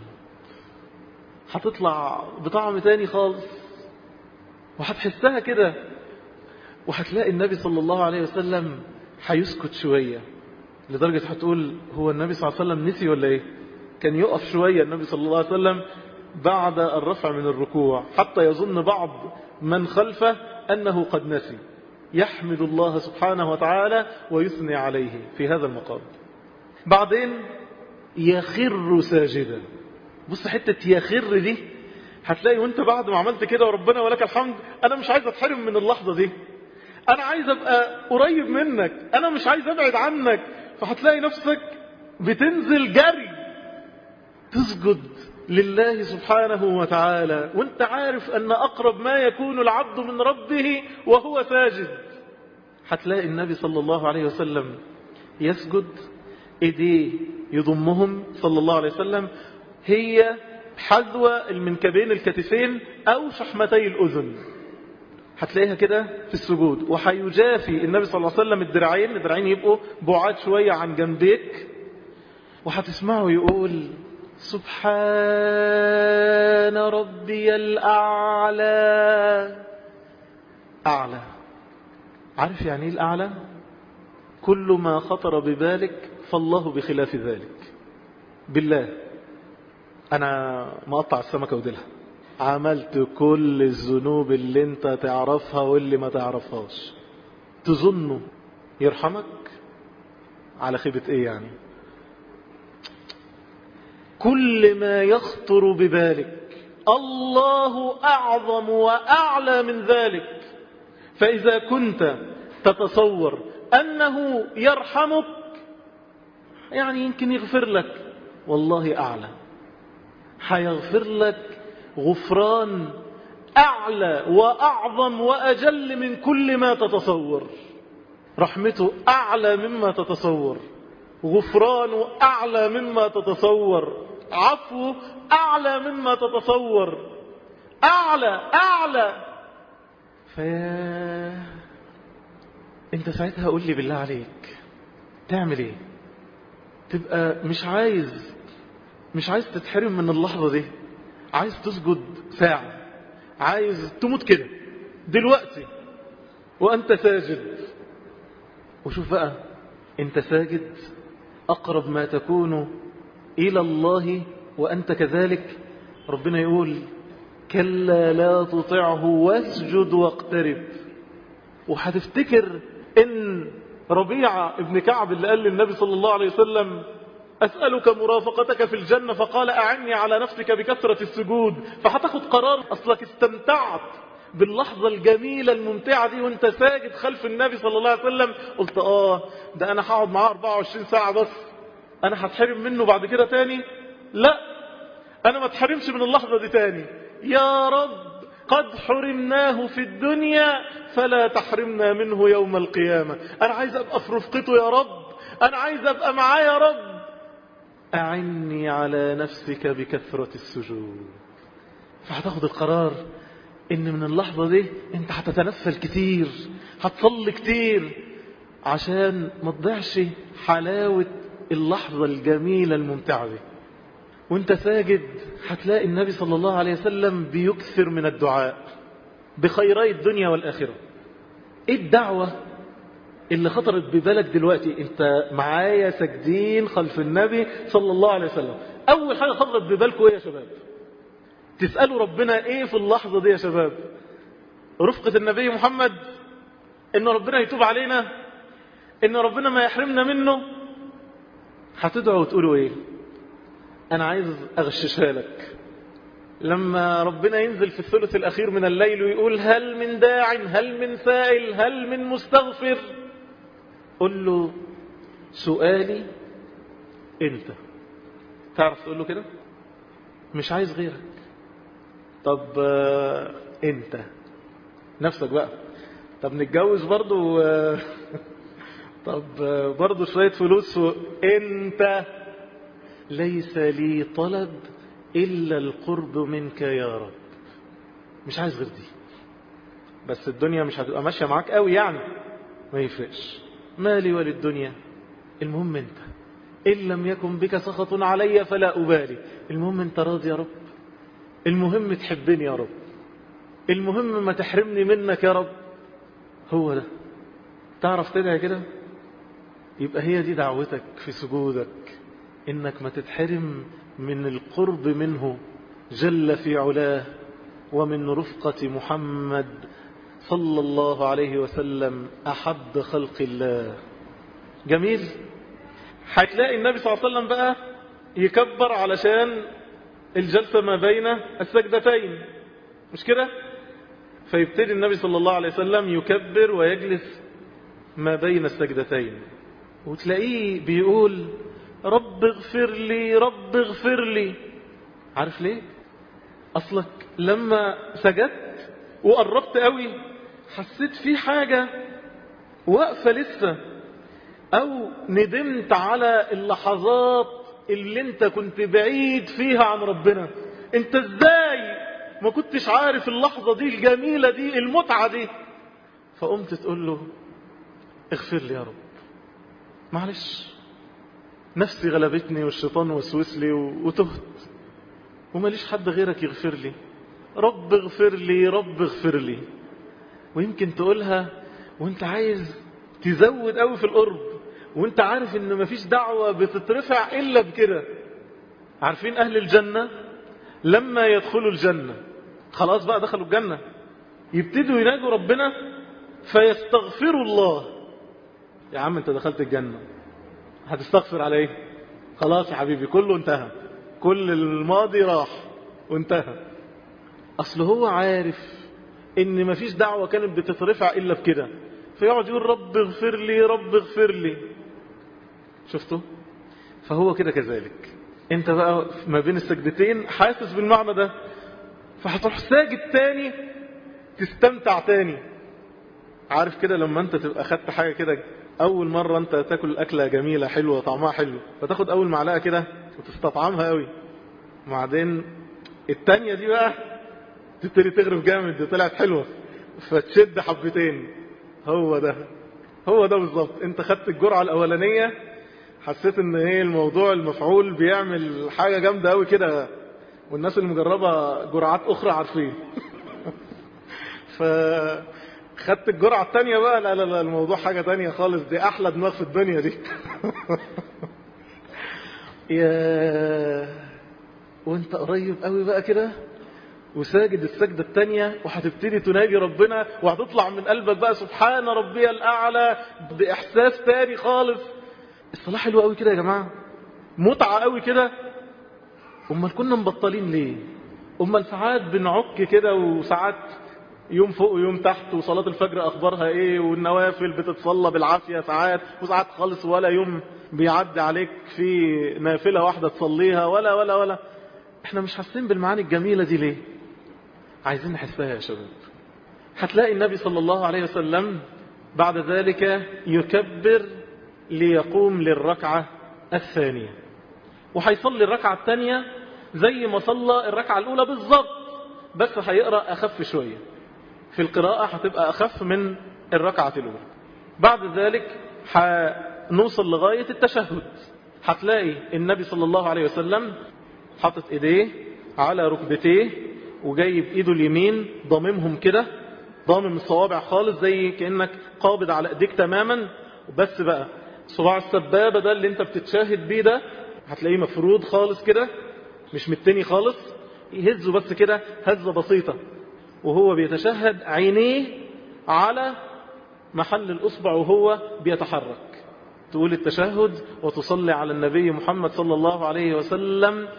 هتطلع بطعم تاني خالص وهتحسها كده. وهتلاقي النبي صلى الله عليه وسلم هيسكت شوية لدرجة هتقول هو النبي صلى الله عليه وسلم نسي ولا ايه؟ كان يقف شوية النبي صلى الله عليه وسلم بعد الرفع من الركوع حتى يظن بعض من خلفه أنه قد نسي. يحمد الله سبحانه وتعالى ويثني عليه في هذا المقام. بعدين يخر ساجدا. بص حتة يخر دي هتلاقي وانت بعد ما عملت كده وربنا ولك الحمد أنا مش عايز أتحرم من اللحظة دي. أنا عايز أبقى قريب منك، أنا مش عايز أبعد عنك. فهتلاقي نفسك بتنزل جري تسجد لله سبحانه وتعالى وانت عارف أن أقرب ما يكون العبد من ربه وهو ساجد. هتلاقي النبي صلى الله عليه وسلم يسجد ايديه يضمهم صلى الله عليه وسلم هي حذو المنكبين الكتفين أو شحمتي الأذن. هتلاقيها كده في السجود. وحيجافي النبي صلى الله عليه وسلم الدراعين يبقوا بعاد شوية عن جنبيك. وهتسمعه يقول سبحان ربي الأعلى. أعلى، عارف يعني ايه الأعلى؟ كل ما خطر ببالك فالله بخلاف ذلك. بالله أنا مقطع السمكة وديلها، عملت كل الذنوب اللي انت تعرفها واللي ما تعرفهاش. تظنه يرحمك على خيبة ايه يعني؟ كل ما يخطر ببالك الله أعظم وأعلى من ذلك. فإذا كنت تتصور أنه يرحمك يعني يمكن يغفر لك، والله أعلى. هيغفر لك غفران أعلى وأعظم وأجل من كل ما تتصور. رحمته أعلى مما تتصور، غفرانه أعلى مما تتصور، عفوه أعلى مما تتصور. أعلى. انت ساعتها قول لي بالله عليك تعمل ايه؟ تبقى مش عايز مش عايز تتحرم من اللحظة دي، عايز تسجد ساعة، عايز تموت كده دلوقتي وأنت ساجد. وشوف بقى أنت ساجد أقرب ما تكون إلى الله وأنت كذلك. ربنا يقول كلا لا تطعه واسجد واقترب. وهتفتكر إن ربيعة ابن كعب اللي قال للنبي صلى الله عليه وسلم أسألك مرافقتك في الجنة، فقال أعني على نفسك بكثرة السجود. فهتاخد قرار، أصلك استمتعت باللحظة الجميلة الممتعة دي وانت ساجد خلف النبي صلى الله عليه وسلم. قلت ده أنا هقعد معاه 24 ساعة بس، أنا هتحرم منه بعد كده تاني؟ لا، أنا ما اتحرمش من اللحظة دي تاني. يا رب قد حرمناه في الدنيا فلا تحرمنا منه يوم القيامة. أنا عايز أبقى في رفقته يا رب، أنا عايز أبقى معاه يا رب. أعني على نفسك بكثرة السجود. فهتاخد القرار إن من اللحظة دي أنت هتتنفل كتير، هتصلي كتير، عشان ما تضيعش حلاوة اللحظة الجميلة الممتعة دي. وانت ساجد هتلاقي النبي صلى الله عليه وسلم بيكثر من الدعاء بخيري الدنيا والآخرة. ايه الدعوة اللي خطرت ببالك دلوقتي انت معايا ساجدين خلف النبي صلى الله عليه وسلم؟ اول حاجة خطرت ببالكم ايه يا شباب؟ تسألوا ربنا ايه في اللحظة دي يا شباب؟ رفقة النبي محمد، ان ربنا يتوب علينا، ان ربنا ما يحرمنا منه. هتدعوا وتقولوا ايه؟ انا عايز اغششها لك. لما ربنا ينزل في الثلث الاخير من الليل ويقول هل من داع، هل من سائل، هل من مستغفر، قل له سؤالي انت. تعرف تقول له كده؟ مش عايز غيرك. طب انت نفسك بقى. طب نتجوز برضو طب برضو شوية فلوس انت. ليس لي طلب إلا القرب منك يا رب. مش عايز غير دي. بس الدنيا مش هتبقى ماشية معاك قوي يعني، ما يفرقش، مالي وللدنيا، المهم انت. إن لم يكن بك سخط علي فلا أبالي. المهم انت راضي يا رب، المهم تحبني يا رب، المهم ما تحرمني منك يا رب. هو ده. تعرف تدعي كده؟ يبقى هي دي دعوتك في سجودك، إنك ما تتحرم من القرب منه جل في علاه ومن رفقة محمد صلى الله عليه وسلم أحب خلق الله. جميل. هتلاقي النبي صلى الله عليه وسلم بقى يكبر علشان الجلسة ما بين السجدتين، مش كده؟ فيبتدي النبي صلى الله عليه وسلم يكبر ويجلس ما بين السجدتين، وتلاقيه بيقول رب اغفر لي، رب اغفر لي. عارف ليه؟ أصلك لما سجدت وقربت قوي حسيت في حاجة واقفة لسه، أو ندمت على اللحظات اللي انت كنت بعيد فيها عن ربنا. انت ازاي ما كنتش عارف اللحظة دي الجميلة دي المتعة دي؟ فقمت تقول له اغفر لي يا رب، معلش نفسي غلبتني والشيطان وسوس لي وتهت وماليش حد غيرك يغفر لي. رب اغفر لي، رب اغفر لي. ويمكن تقولها وانت عايز تزود قوي في القرب، وانت عارف ان مفيش دعوة بتترفع الا بكده. عارفين اهل الجنة لما يدخلوا الجنة، خلاص بقى دخلوا الجنة، يبتدوا يناجوا ربنا فيستغفروا الله. يا عم انت دخلت الجنة، هتستغفر على ايه؟ خلاص يا حبيبي كله انتهى، كل الماضي راح وانتهى. اصل هو عارف ان مفيش دعوة كانت بتترفع الا بكده، فيقعد يقول رب اغفر لي، رب اغفر لي. شفتوا؟ فهو كده كذلك. انت بقى ما بين السجدتين حاسس بالمعنى ده، فهتروح ساجد تاني تستمتع تاني. عارف كده لما انت تبقى خدت حاجة كده اول مرة انت تاكل اكلة جميلة حلوة طعمها حلو، فتاخد اول معلقة كده وتستطعمها قوي، وبعدين التانية دي بقى تبتدي تغرف جامد، دي طلعت حلوة فتشد حبتين. هو ده بالظبط. انت خدت الجرعة الاولانية حسيت ان ايه الموضوع المفعول بيعمل حاجة جامدة قوي كده، والناس اللي مجربة جرعات اخرى عارفين. فخدت الجرعة التانية بقى، لا لا لا الموضوع حاجة تانية خالص، دي احلى دماغ في الدنيا دي. يا وانت قريب قوي بقى كده وساجد السجدة التانية وهتبتدي تناجي ربنا وهتطلع من قلبك بقى سبحان ربي الأعلى بإحساس تاني خالص. الصلاة حلوة قوي كده يا جماعة، متعة قوي كده. أمال كنا مبطلين ليه؟ أمال ساعات بنعك كده، وساعات يوم فوق ويوم تحت، وصلاة الفجر أخبارها إيه، والنوافل بتتصلى بالعافية ساعات، وساعات خالص ولا يوم بيعدي عليك في نافلة واحدة تصليها ولا ولا ولا. احنا مش حاسين بالمعاني الجميلة دي ليه؟ عايزين نحسها يا شباب. هتلاقي النبي صلى الله عليه وسلم بعد ذلك يكبر ليقوم للركعة الثانية، وهيصلي الركعة الثانية زي ما صلى الركعة الأولى بالضبط، بس هيقرأ أخف شوية في القراءة، هتبقى أخف من الركعة الأولى. بعد ذلك هنوصل لغاية التشهد. هتلاقي النبي صلى الله عليه وسلم حاطط ايديه على ركبتيه وجايب ايده اليمين ضاممهم كده، ضامم الصوابع خالص زي كأنك قابض على ايديك تماما. بس بقى صباع السبابة ده اللي انت بتتشاهد بيه ده هتلاقيه مفرود خالص كده، مش متني خالص، يهزه بس كده هزة بسيطة وهو بيتشهد، عينيه على محل الأصبع وهو بيتحرك. تقول التشهد وتصلي على النبي محمد صلى الله عليه وسلم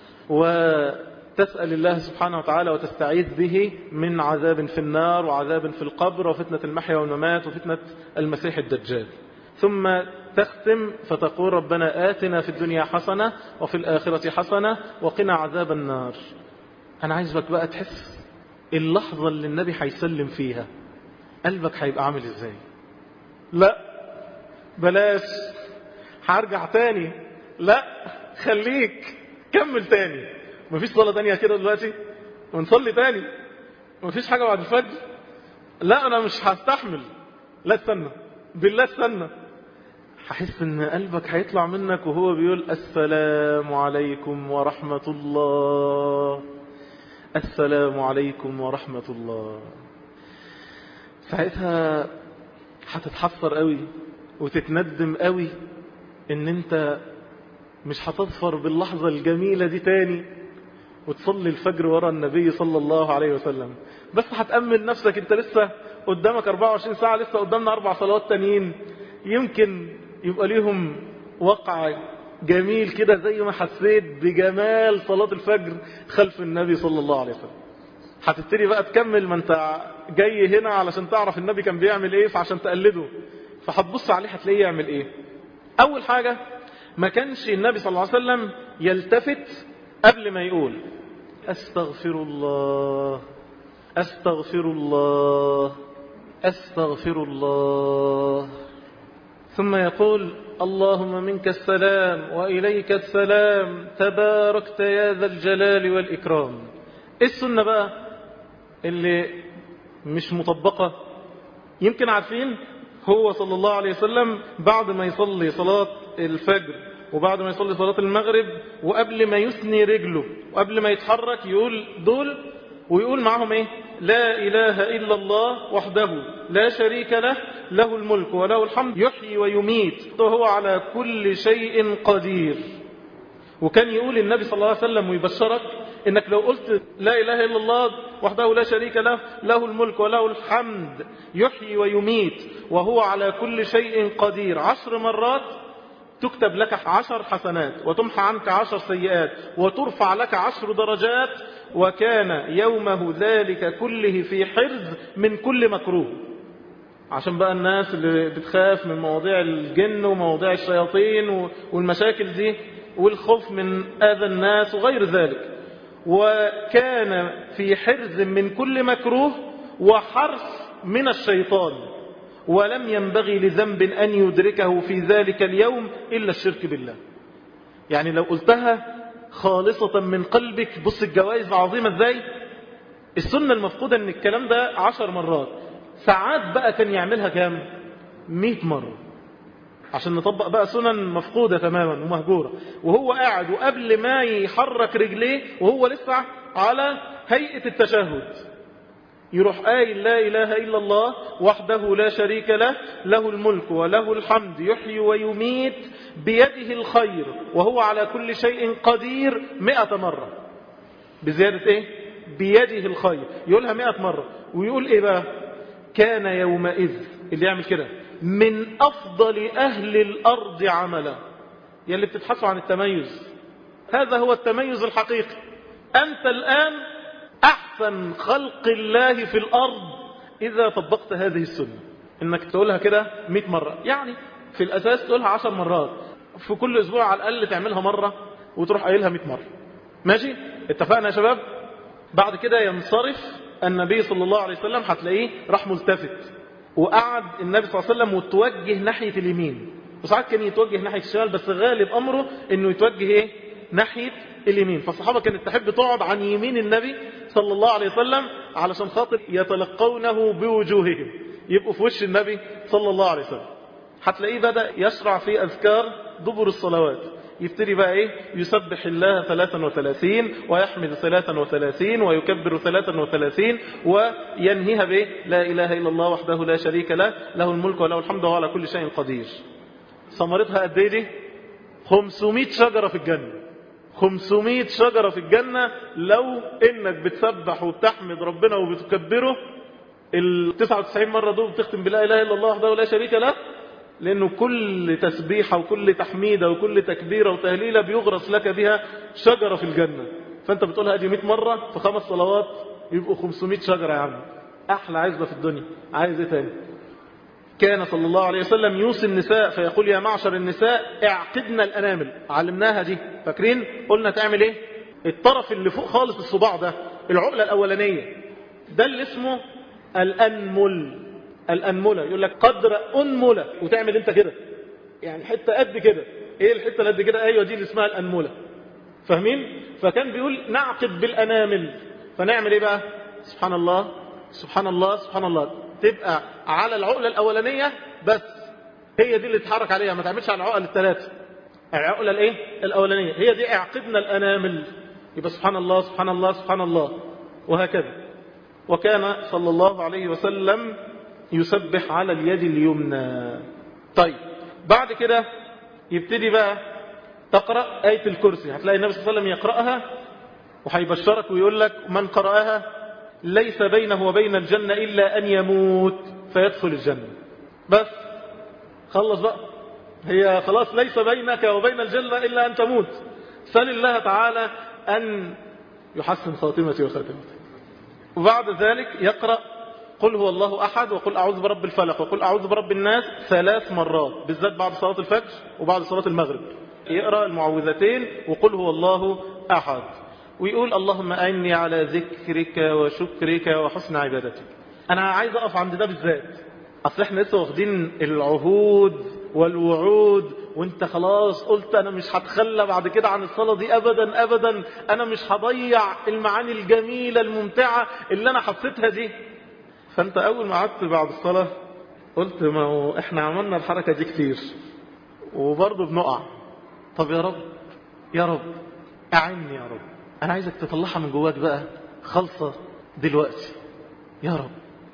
وتسأل الله سبحانه وتعالى وتستعيذ به من عذاب في النار وعذاب في القبر وفتنة المحيا والممات وفتنة المسيح الدجال. ثم تختم فتقول ربنا آتنا في الدنيا حسنة وفي الآخرة حسنة وقنا عذاب النار. أنا عايزك بقى تحس اللحظة اللي النبي هيسلم فيها قلبك هيبقى عامل ازاي. لا بلاش هرجع تاني، لا خليك كمل تاني. مفيش صلاة تانية كده دلوقتي ونصلي تاني؟ مفيش حاجة بعد الفجر؟ لا أنا مش هستحمل. لا استنى بالله استنى. هحس ان قلبك هيطلع منك وهو بيقول السلام عليكم ورحمة الله، السلام عليكم ورحمة الله. ساعتها هتتحسر قوي وتتندم قوي ان انت مش هتظفر باللحظة الجميلة دي تاني وتصلي الفجر ورا النبي صلى الله عليه وسلم. بس هتأمل نفسك، انت لسه قدامك 24 ساعة، لسه قدامنا 4 صلوات تانيين يمكن يبقى ليهم وقع جميل كده زي ما حسيت بجمال صلاة الفجر خلف النبي صلى الله عليه وسلم. هتبتدي بقى تكمل، ما انت جاي هنا علشان تعرف النبي كان بيعمل ايه فعشان تقلده، فهتبص عليه هتلاقيه يعمل ايه. اول حاجة ما كانش النبي صلى الله عليه وسلم يلتفت قبل ما يقول استغفر الله استغفر الله استغفر الله، ثم يقول اللهم منك السلام وإليك السلام تباركت يا ذا الجلال والإكرام. ايه السنة بقى اللي مش مطبقة؟ يمكن عارفين هو صلى الله عليه وسلم بعد ما يصلي صلاة الفجر وبعد ما يصلي صلاة المغرب وقبل ما يثني رجله وقبل ما يتحرك يقول دول، ويقول معهم ايه؟ لا إله إلا الله وحده لا شريك له له الملك وله الحمد يحيي ويميت وهو على كل شيء قدير. وكان يقول النبي صلى الله عليه وسلم ويبشرك انك لو قلت لا إله إلا الله وحده لا شريك له له الملك وله الحمد يحيي ويميت وهو على كل شيء قدير 10 مرات تكتب لك 10 حسنات وتمحى عنك 10 سيئات وترفع لك 10 درجات، وكان يومه ذلك كله في حرز من كل مكروه. عشان بقى الناس اللي بتخاف من مواضيع الجن ومواضيع الشياطين والمشاكل دي والخوف من آذى الناس وغير ذلك، وكان في حرز من كل مكروه وحرص من الشيطان، ولم ينبغي لذنب أن يدركه في ذلك اليوم إلا الشرك بالله. يعني لو قلتها خالصة من قلبك، بص الجوائز عظيمة ازاي. السنة المفقودة ان الكلام ده 10 مرات، ساعات بقى كان يعملها كام؟ 100 مرة. عشان نطبق بقى سنن مفقودة تماما ومهجورة، وهو قاعد وقبل ما يحرك رجليه وهو لسه على هيئة التشهد يروح قايل لا إله إلا الله وحده لا شريك له، له الملك وله الحمد يحيي ويميت بيده الخير وهو على كل شيء قدير 100 مرة. بزيادة ايه؟ بيده الخير، يقولها 100 مرة. ويقول ايه بقى؟ كان يومئذ، اللي يعمل كده، من أفضل أهل الأرض عملا. يلي بتتحسوا عن التميز، هذا هو التميز الحقيقي. أنت الآن أحسن خلق الله في الأرض إذا طبقت هذه السنة، إنك تقولها كده 100 مرة. يعني في الأساس تقولها 10 مرات، في كل أسبوع على الأقل تعملها مرة وتروح قايلها 100 مرة. ماشي؟ اتفقنا يا شباب؟ بعد كده ينصرف النبي صلى الله عليه وسلم، هتلاقيه راح ملتفت وقعد النبي صلى الله عليه وسلم وتوجه ناحية اليمين، وساعات كان يتوجه ناحية الشمال، بس غالب أمره إنه يتوجه إيه؟ ناحية اليمين. فالصحابة كانت تحب تقعد عن يمين النبي صلى الله عليه وسلم علشان خاطر يتلقونه بوجوههم، يبقوا في وش النبي صلى الله عليه وسلم. هتلاقيه بدأ يشرع في أذكار دبر الصلوات، يبتدي بقى ايه؟ يسبح الله 33 ويحمد 33 ويكبر 33 وينهيها بايه؟ لا اله الا الله وحده لا شريك له، له الملك وله الحمد وهو على كل شيء قدير. ثمرتها قد ايه دي؟ 500 شجرة في الجنة. 500 شجرة في الجنة لو انك بتسبح وبتحمد ربنا وبتكبره 99 مرة دول، بتختم بلا اله الا الله وحده لا شريك له، لأنه كل تسبيحة وكل تحميدة وكل تكبيرة وتهليلة بيغرس لك بها شجرة في الجنة. فأنت بتقولها دي 100 مرة في 5 صلوات، يبقوا 500 شجرة يا عم. أحلى عزبة في الدنيا، عايز إيه تاني؟ كان صلى الله عليه وسلم يوصي النساء فيقول يا معشر النساء اعقدنا الأنامل. علمناها دي، فاكرين؟ قلنا تعمل إيه؟ الطرف اللي فوق خالص الصباع ده، العقلة الأولانية، ده اللي اسمه الأنمل. الأنملة، يقول لك قدر أنملة، وتعمل انت كده، يعني حتة قد كده. ايه الحتة اللي قد كده؟ ايوه دي اللي اسمها الأنملة. فاهمين؟ فكان بيقول نعقد بالأنامل. فنعمل ايه بقى؟ سبحان الله سبحان الله سبحان الله، تبقى على العقلة الأولانية بس، هي دي اللي تتحرك عليها، ما تعملش على العقل الثلاثة. العقلة الايه؟ الأولانية هي دي اعقدنا الأنامل، يبقى سبحان الله سبحان الله سبحان الله، وهكذا. وكان صلى الله عليه وسلم يسبح على اليد اليمنى. طيب بعد كده يبتدي بقى تقرأ آية الكرسي. هتلاقي النبي صلى الله عليه وسلم يقرأها وهيبشرك ويقول لك من قرأها ليس بينه وبين الجنة إلا أن يموت فيدخل الجنة. بس خلص بقى، هي خلاص ليس بينك وبين الجنة إلا أن تموت. سل الله تعالى أن يحسن خاتمتي وخاتمتي. وبعد ذلك يقرأ قل هو الله أحد وقل أعوذ برب الفلق وقل أعوذ برب الناس 3 مرات، بالذات بعد صلاة الفجر وبعد صلاة المغرب يقرأ المعوذتين وقل هو الله أحد، ويقول اللهم أعني على ذكرك وشكرك وحسن عبادتك. أنا عايز أقف عند ده بالذات، أصل احنا لسه واخدين العهود والوعود، وانت خلاص قلت أنا مش هتخلى بعد كده عن الصلاة دي أبدا أبدا، أنا مش هضيع المعاني الجميلة الممتعة اللي أنا حسيتها دي. فانت اول ما قعدت بعد الصلاة قلت ما هو احنا عملنا الحركة دي كتير وبرضه بنقع. طب يا رب يا رب اعني يا رب، انا عايزك تطلعها من جواك بقى خلصة دلوقتي. يا رب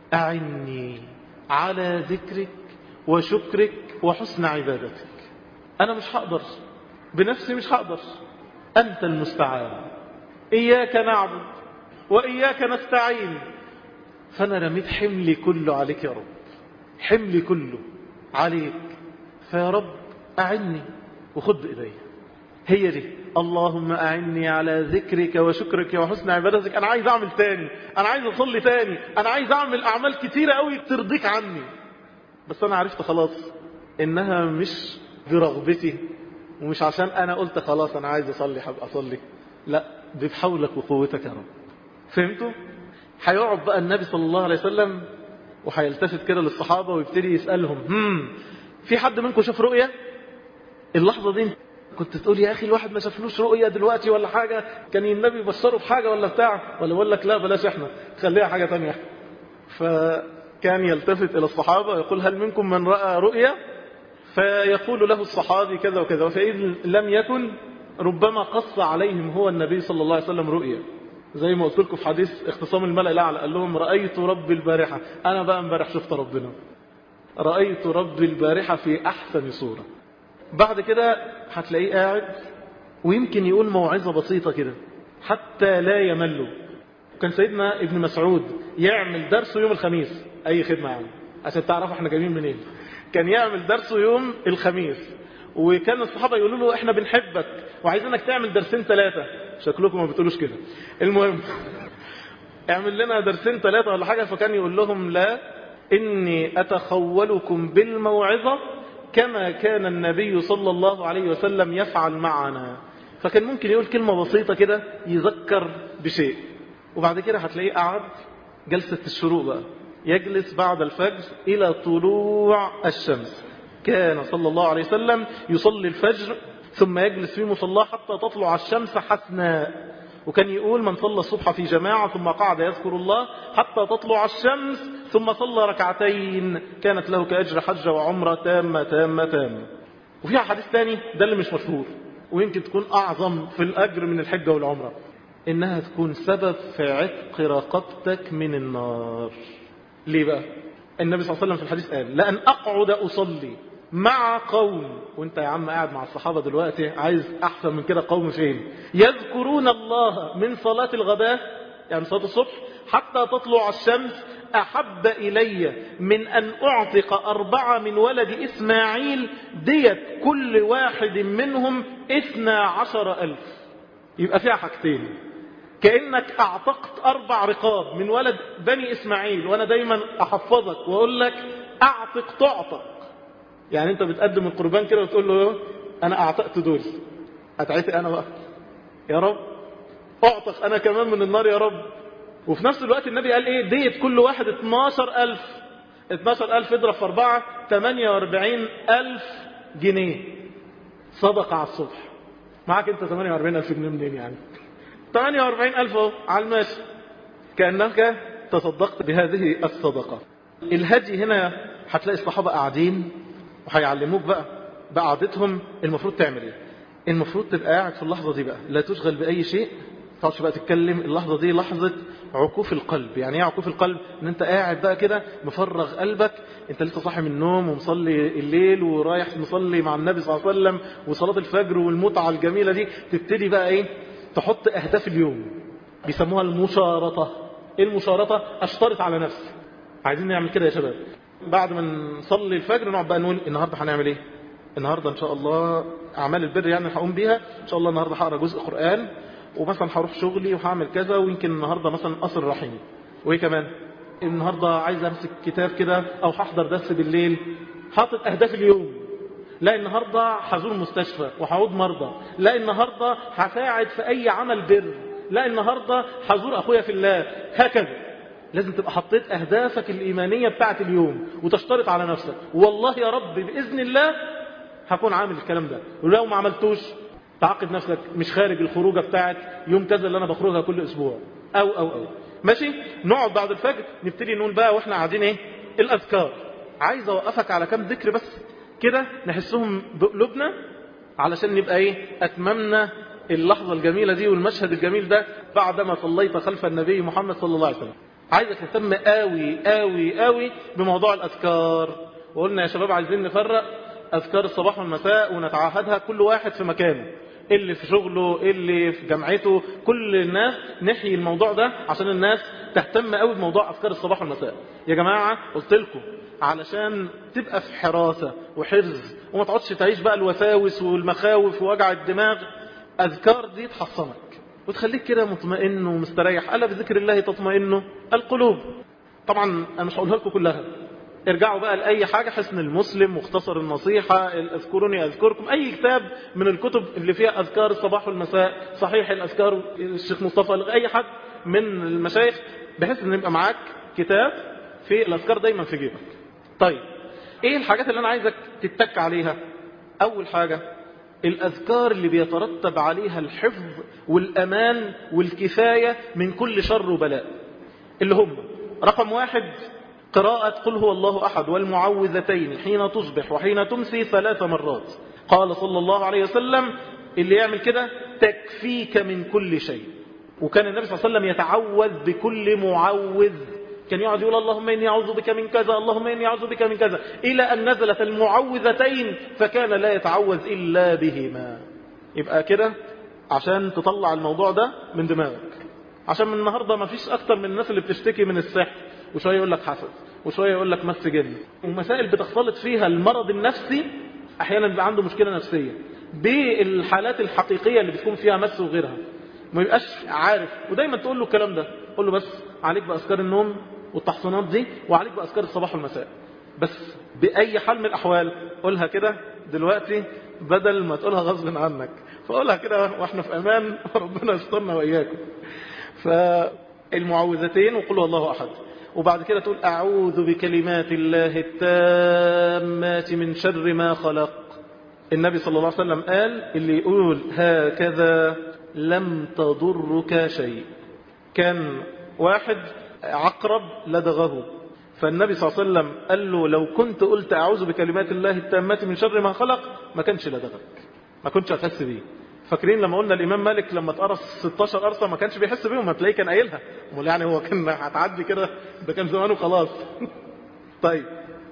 اعني على ذكرك وشكرك وحسن عبادتك. انا مش هقدر بنفسي، مش هقدر، انت المستعان، اياك نعبد واياك نستعين. فأنا رميت حملي كله عليك يا رب، حملي كله عليك، فيا رب أعني وخد بإيدي. هي دي اللهم أعني على ذكرك وشكرك وحسن عبادتك. أنا عايز أعمل تاني، أنا عايز أصلي تاني، أنا عايز أعمل أعمال كتيرة قوي ترضيك عني، بس أنا عرفت خلاص إنها مش برغبتي ومش عشان أنا قلت خلاص أنا عايز أصلي حب أصلي، لا، دي بحولك وقوتك يا رب. فهمتوا؟ هيقعد بقى النبي صلى الله عليه وسلم وهيلتفت كده للصحابة ويبتدي يسألهم في حد منكم شاف رؤية؟ اللحظة دي كنت تقول يا أخي الواحد ما شافلوش رؤية دلوقتي ولا حاجة، كان النبي يبشره بحاجة ولا بتاع، ولا يقول لك لا بلاش احنا خليها حاجة تانية. فكان يلتفت إلى الصحابة ويقول هل منكم من رأى رؤية؟ فيقول له الصحابي كذا وكذا، فإن لم يكن ربما قص عليهم هو النبي صلى الله عليه وسلم رؤيا، زي ما قلت لكم في حديث اختصام الملأ الأعلى، قال لهم رأيت ربي البارحة. أنا بقى امبارح شفت ربنا، رأيت ربي البارحة في أحسن صورة. بعد كده هتلاقيه قاعد ويمكن يقول موعظة بسيطة كده حتى لا يملوا. وكان سيدنا ابن مسعود يعمل درسه يوم الخميس، أي خدمة يعني عشان تعرفوا احنا جايين منين. كان يعمل درسه يوم الخميس، وكان الصحابة يقولوا له احنا بنحبك وعايزينك تعمل درسين 3. شكلكم ما بتقولوش كده، المهم اعمل لنا درسين 3 ولا حاجة. فكان يقول لهم لا، إني أتخولكم بالموعظة كما كان النبي صلى الله عليه وسلم يفعل معنا. فكان ممكن يقول كلمة بسيطة كده يذكر بشيء. وبعد كده هتلاقيه قعد جلسة الشروق بقى، يجلس بعد الفجر إلى طلوع الشمس. كان صلى الله عليه وسلم يصلي الفجر ثم يجلس في مصلاه حتى تطلع الشمس حسناء. وكان يقول من صلى الصبح في جماعة ثم قعد يذكر الله حتى تطلع الشمس ثم صلى ركعتين كانت له كأجر حجة وعمرة تامة تامة تامة. وفيها حديث تاني ده اللي مش مشهور ويمكن تكون أعظم في الأجر من الحجة والعمرة، إنها تكون سبب في عتق رقبتك من النار. ليه بقى؟ النبي صلى الله عليه وسلم في الحديث قال لأن أقعد أصلي مع قوم، وانت يا عم قاعد مع الصحابة دلوقتي عايز أحسن من كده قوم فين؟ يذكرون الله من صلاة الغداء يعني صلاة الصبح حتى تطلع الشمس، أحب إلي من أن أعتق 4 من ولد إسماعيل ديت كل واحد منهم 12,000. يبقى فيها حاجتين، كأنك أعتقت 4 رقاب من ولد بني إسماعيل. وأنا دايما أحفظك وأقول لك أعتق تعتق، يعني أنت بتقدم القربان كده وتقول له أنا أعتقت دول، أتعتق أنا بقى يا رب، أعتق أنا كمان من النار يا رب. وفي نفس الوقت النبي قال إيه؟ ديت كل واحد 12,000. 12,000 اضرب في 4 48,000 جنيه صدقة على الصبح. معك أنت 48,000 جنيه منين يعني؟ 48,000 اهو على الماشي، كأنك تصدقت بهذه الصدقة. الهدي هنا هتلاقي الصحابة قاعدين وهيعلموك بقى بقعدتهم المفروض تعمل ايه. المفروض تبقى قاعد في اللحظة دي بقى لا تشغل بأي شيء، تعرفش بقى تتكلم. اللحظة دي لحظة عكوف القلب. يعني ايه عكوف القلب؟ ان انت قاعد بقى كده مفرغ قلبك، انت لسه صاحي من النوم ومصلي الليل ورايح مصلي مع النبي صلى الله عليه وسلم وصلاة الفجر والمتعة الجميلة دي. تبتدي بقى ايه؟ تحط اهداف اليوم، بيسموها المشارطة. ايه المشارطة؟ اشترط على نفسي. عايزين نعمل كده يا شباب، بعد ما نصلي الفجر نقعد بقى نقول النهاردة هنعمل ايه؟ النهاردة ان شاء الله اعمال البر يعني هقوم بيها ان شاء الله. النهاردة هقرأ جزء قرآن، ومثلا هروح شغلي وهعمل كذا، ويمكن النهاردة مثلا أصل رحمي. وايه كمان؟ النهاردة عايز امسك كتاب كده او هحضر درس بالليل. حاطط اهداف اليوم. لا النهاردة هزور مستشفى وهعود مرضى. لا النهاردة هساعد في اي عمل بر. لا النهاردة هزور اخويا في الله. هكذا لازم تبقى حطيت اهدافك الايمانية بتاعت اليوم وتشترط على نفسك والله يا رب بإذن الله هكون عامل الكلام ده. ولو ما عملتوش تعاقد نفسك مش خارج الخروجة بتاعت يوم كذا اللي انا بخرجها كل اسبوع او ماشي. نقعد بعد الفجر نبتدي نقول بقى واحنا قاعدين ايه؟ الاذكار. عايز اوقفك على كام ذكر بس كده نحسهم بقلوبنا علشان نبقى ايه؟ اتممنا اللحظة الجميلة دي والمشهد الجميل ده بعدما صليت خلف النبي محمد صلى الله عليه وسلم. عايزك تهتم قوي قوي قوي بموضوع الاذكار. وقلنا يا شباب عايزين نفرق اذكار الصباح والمساء ونتعاهدها كل واحد في مكانه، اللي في شغله اللي في جامعته، كل الناس نحيي الموضوع ده عشان الناس تهتم قوي بموضوع اذكار الصباح والمساء. يا جماعة قلت لكم علشان تبقى في حراسة وحرز وما تقعدش تعيش بقى الوساوس والمخاوف ووجع الدماغ. اذكار دي تحصنك وتخليك كده مطمئن ومستريح. ألا بذكر الله تطمئن القلوب. طبعا أنا مش هقولها لكم كلها، ارجعوا بقى لأي حاجة، حسن المسلم، مختصر النصيحة، اذكروني أذكركم، أي كتاب من الكتب اللي فيها أذكار الصباح والمساء، صحيح الأذكار الشيخ مصطفى، أي حد من المشايخ، بحيث أن يبقى معاك كتاب في الأذكار دايما في جيبك. طيب ايه الحاجات اللي أنا عايزك تتك عليها؟ أول حاجة الأذكار اللي بيترتب عليها الحفظ والأمان والكفاية من كل شر وبلاء، اللي هم رقم 1 قراءة قل هو الله أحد والمعوذتين حين تصبح وحين تمسي 3 مرات. قال صلى الله عليه وسلم اللي يعمل كده تكفيك من كل شيء. وكان النبي صلى الله عليه وسلم يتعوذ بكل معوذ، كان يقعد يقول اللهم إني أعوذ بك من كذا، اللهم إني أعوذ بك من كذا، إلى أن نزلت المعوذتين فكان لا يتعوذ إلا بهما. يبقى كده عشان تطلع الموضوع ده من دماغك، عشان من النهاردة ما فيش أكتر من الناس اللي بتشتكي من السحر، وشوية يقول لك حسد، وشوية يقول لك مس جن، ومسائل بتختلط فيها المرض النفسي. أحيانا بيبقى عنده مشكلة نفسية بالحالات الحقيقية اللي بتكون فيها مس وغيرها، ما يبقاش عارف. ودايما تقول له الكلام ده، قول له بس عليك بأذكار النوم والتحصينات دي، وعليك بأذكار الصباح والمساء، بس بأي حال من الأحوال قولها كده دلوقتي بدل ما تقولها غصب عنك. فقولها كده واحنا في أمان، ربنا يسترنا وإياكم. فالمعوذتين وقل هو الله أحد، وبعد كده تقول أعوذ بكلمات الله التامات من شر ما خلق. النبي صلى الله عليه وسلم قال اللي يقول هكذا لم تضرك شيء. كان واحد عقرب لدغه، فالنبي صلى الله عليه وسلم قال له لو كنت قلت أعوذ بكلمات الله التامات من شر ما خلق ما كانش لدغك، ما كنتش هتحس بيه. فاكرين لما قلنا الإمام مالك لما اتقرص 16 قرصة ما كانش بيحس بيهم، هتلاقيه كان قايلها، يعني هو كان هتعدي كده، ده كان زمانه خلاص. طيب،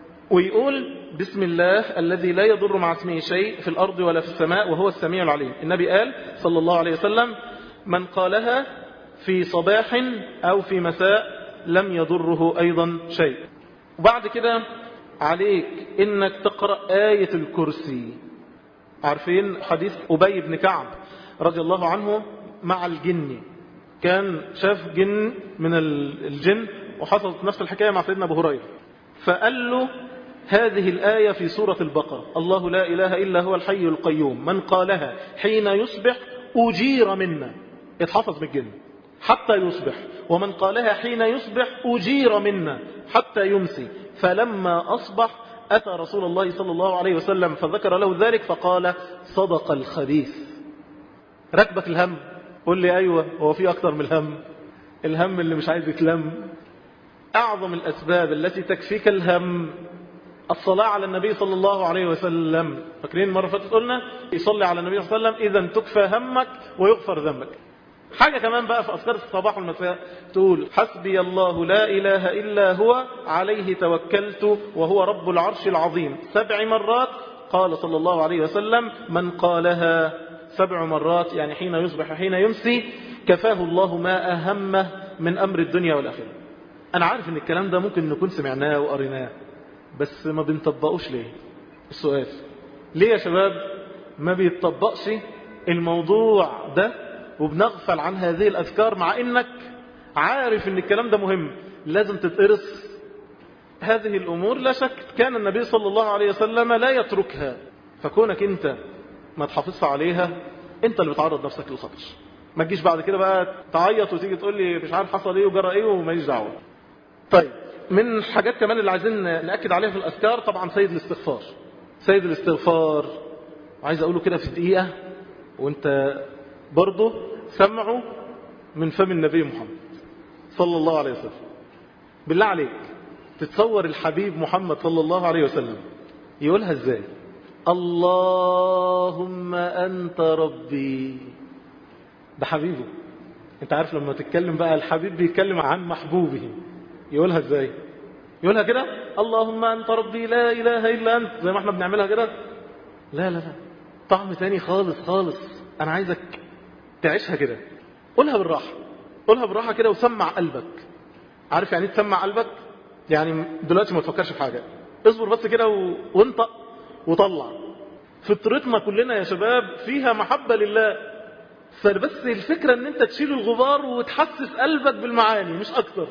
ويقول بسم الله الذي لا يضر مع اسمه شيء في الأرض ولا في السماء وهو السميع العليم. النبي قال صلى الله عليه وسلم من قالها في صباح أو في مساء لم يضره أيضا شيء. وبعد كده عليك إنك تقرأ آية الكرسي. عارفين حديث أبي بن كعب رضي الله عنه مع الجن، كان شاف جن من الجن وحصلت نفس الحكاية مع سيدنا أبو هريرة، فقال له هذه الآية في سورة البقرة الله لا إله إلا هو الحي القيوم من قالها حين يصبح أجير منا، اتحفظ من الجن حتى يصبح، ومن قالها حين يصبح أجير منا حتى يمسي. فلما أصبح أتى رسول الله صلى الله عليه وسلم فذكر له ذلك فقال صدق الخبيث. ركبك الهم؟ قل لي أيوة، هو في أكتر من الهم اللي مش عايز يتلم. أعظم الأسباب التي تكفيك الهم الصلاة على النبي صلى الله عليه وسلم. فاكرين مرة فاتت قلنا يصلي على النبي صلى الله عليه وسلم إذا تكفى همك ويغفر ذنبك. حاجة كمان بقى في أذكار الصباح والمساء تقول حسبي الله لا إله إلا هو عليه توكلت وهو رب العرش العظيم 7 مرات. قال صلى الله عليه وسلم من قالها 7 مرات يعني حين يصبح وحين يمسي كفاه الله ما أهمه من أمر الدنيا والآخرة. أنا عارف إن الكلام ده ممكن نكون سمعناه وقريناه بس ما بنطبقوش ليه؟ السؤال ليه يا شباب ما بيتطبقش الموضوع ده وبنغفل عن هذه الأذكار، مع إنك عارف إن الكلام ده مهم لازم تتقرص. هذه الأمور لا شك كان النبي صلى الله عليه وسلم لا يتركها، فكونك أنت ما تحافظش عليها أنت اللي بتعرض نفسك للخطر. ما تجيش بعد كده بقى تعيط وتيجي تقول لي مش عارف حصل إيه وجرى إيه وماليش دعوة. طيب، من الحاجات كمان اللي عايزين نأكد عليها في الأذكار طبعا سيد الاستغفار. سيد الاستغفار عايز أقوله كده في دقيقة وانت برضه سمعه من فم النبي محمد صلى الله عليه وسلم. بالله عليك تتصور الحبيب محمد صلى الله عليه وسلم يقولها ازاي؟ اللهم أنت ربي. ده حبيبه. انت عارف لما تتكلم بقى الحبيب بيتكلم عن محبوبه يقولها ازاي؟ يقولها كده اللهم أنت ربي لا إله إلا أنت زي ما احنا بنعملها كده؟ لا لا لا، طعم تاني خالص خالص. أنا عايزك تعيشها كده. قولها بالراحة، قولها بالراحة كده وسمع قلبك. عارف يعني تسمع قلبك؟ يعني دلوقتي ما تفكرش في حاجة، اصبر بس كده وانطق وطلع. فطرتنا كلنا يا شباب فيها محبة لله، فبس الفكرة ان انت تشيل الغبار وتحسس قلبك بالمعاني مش اكتر.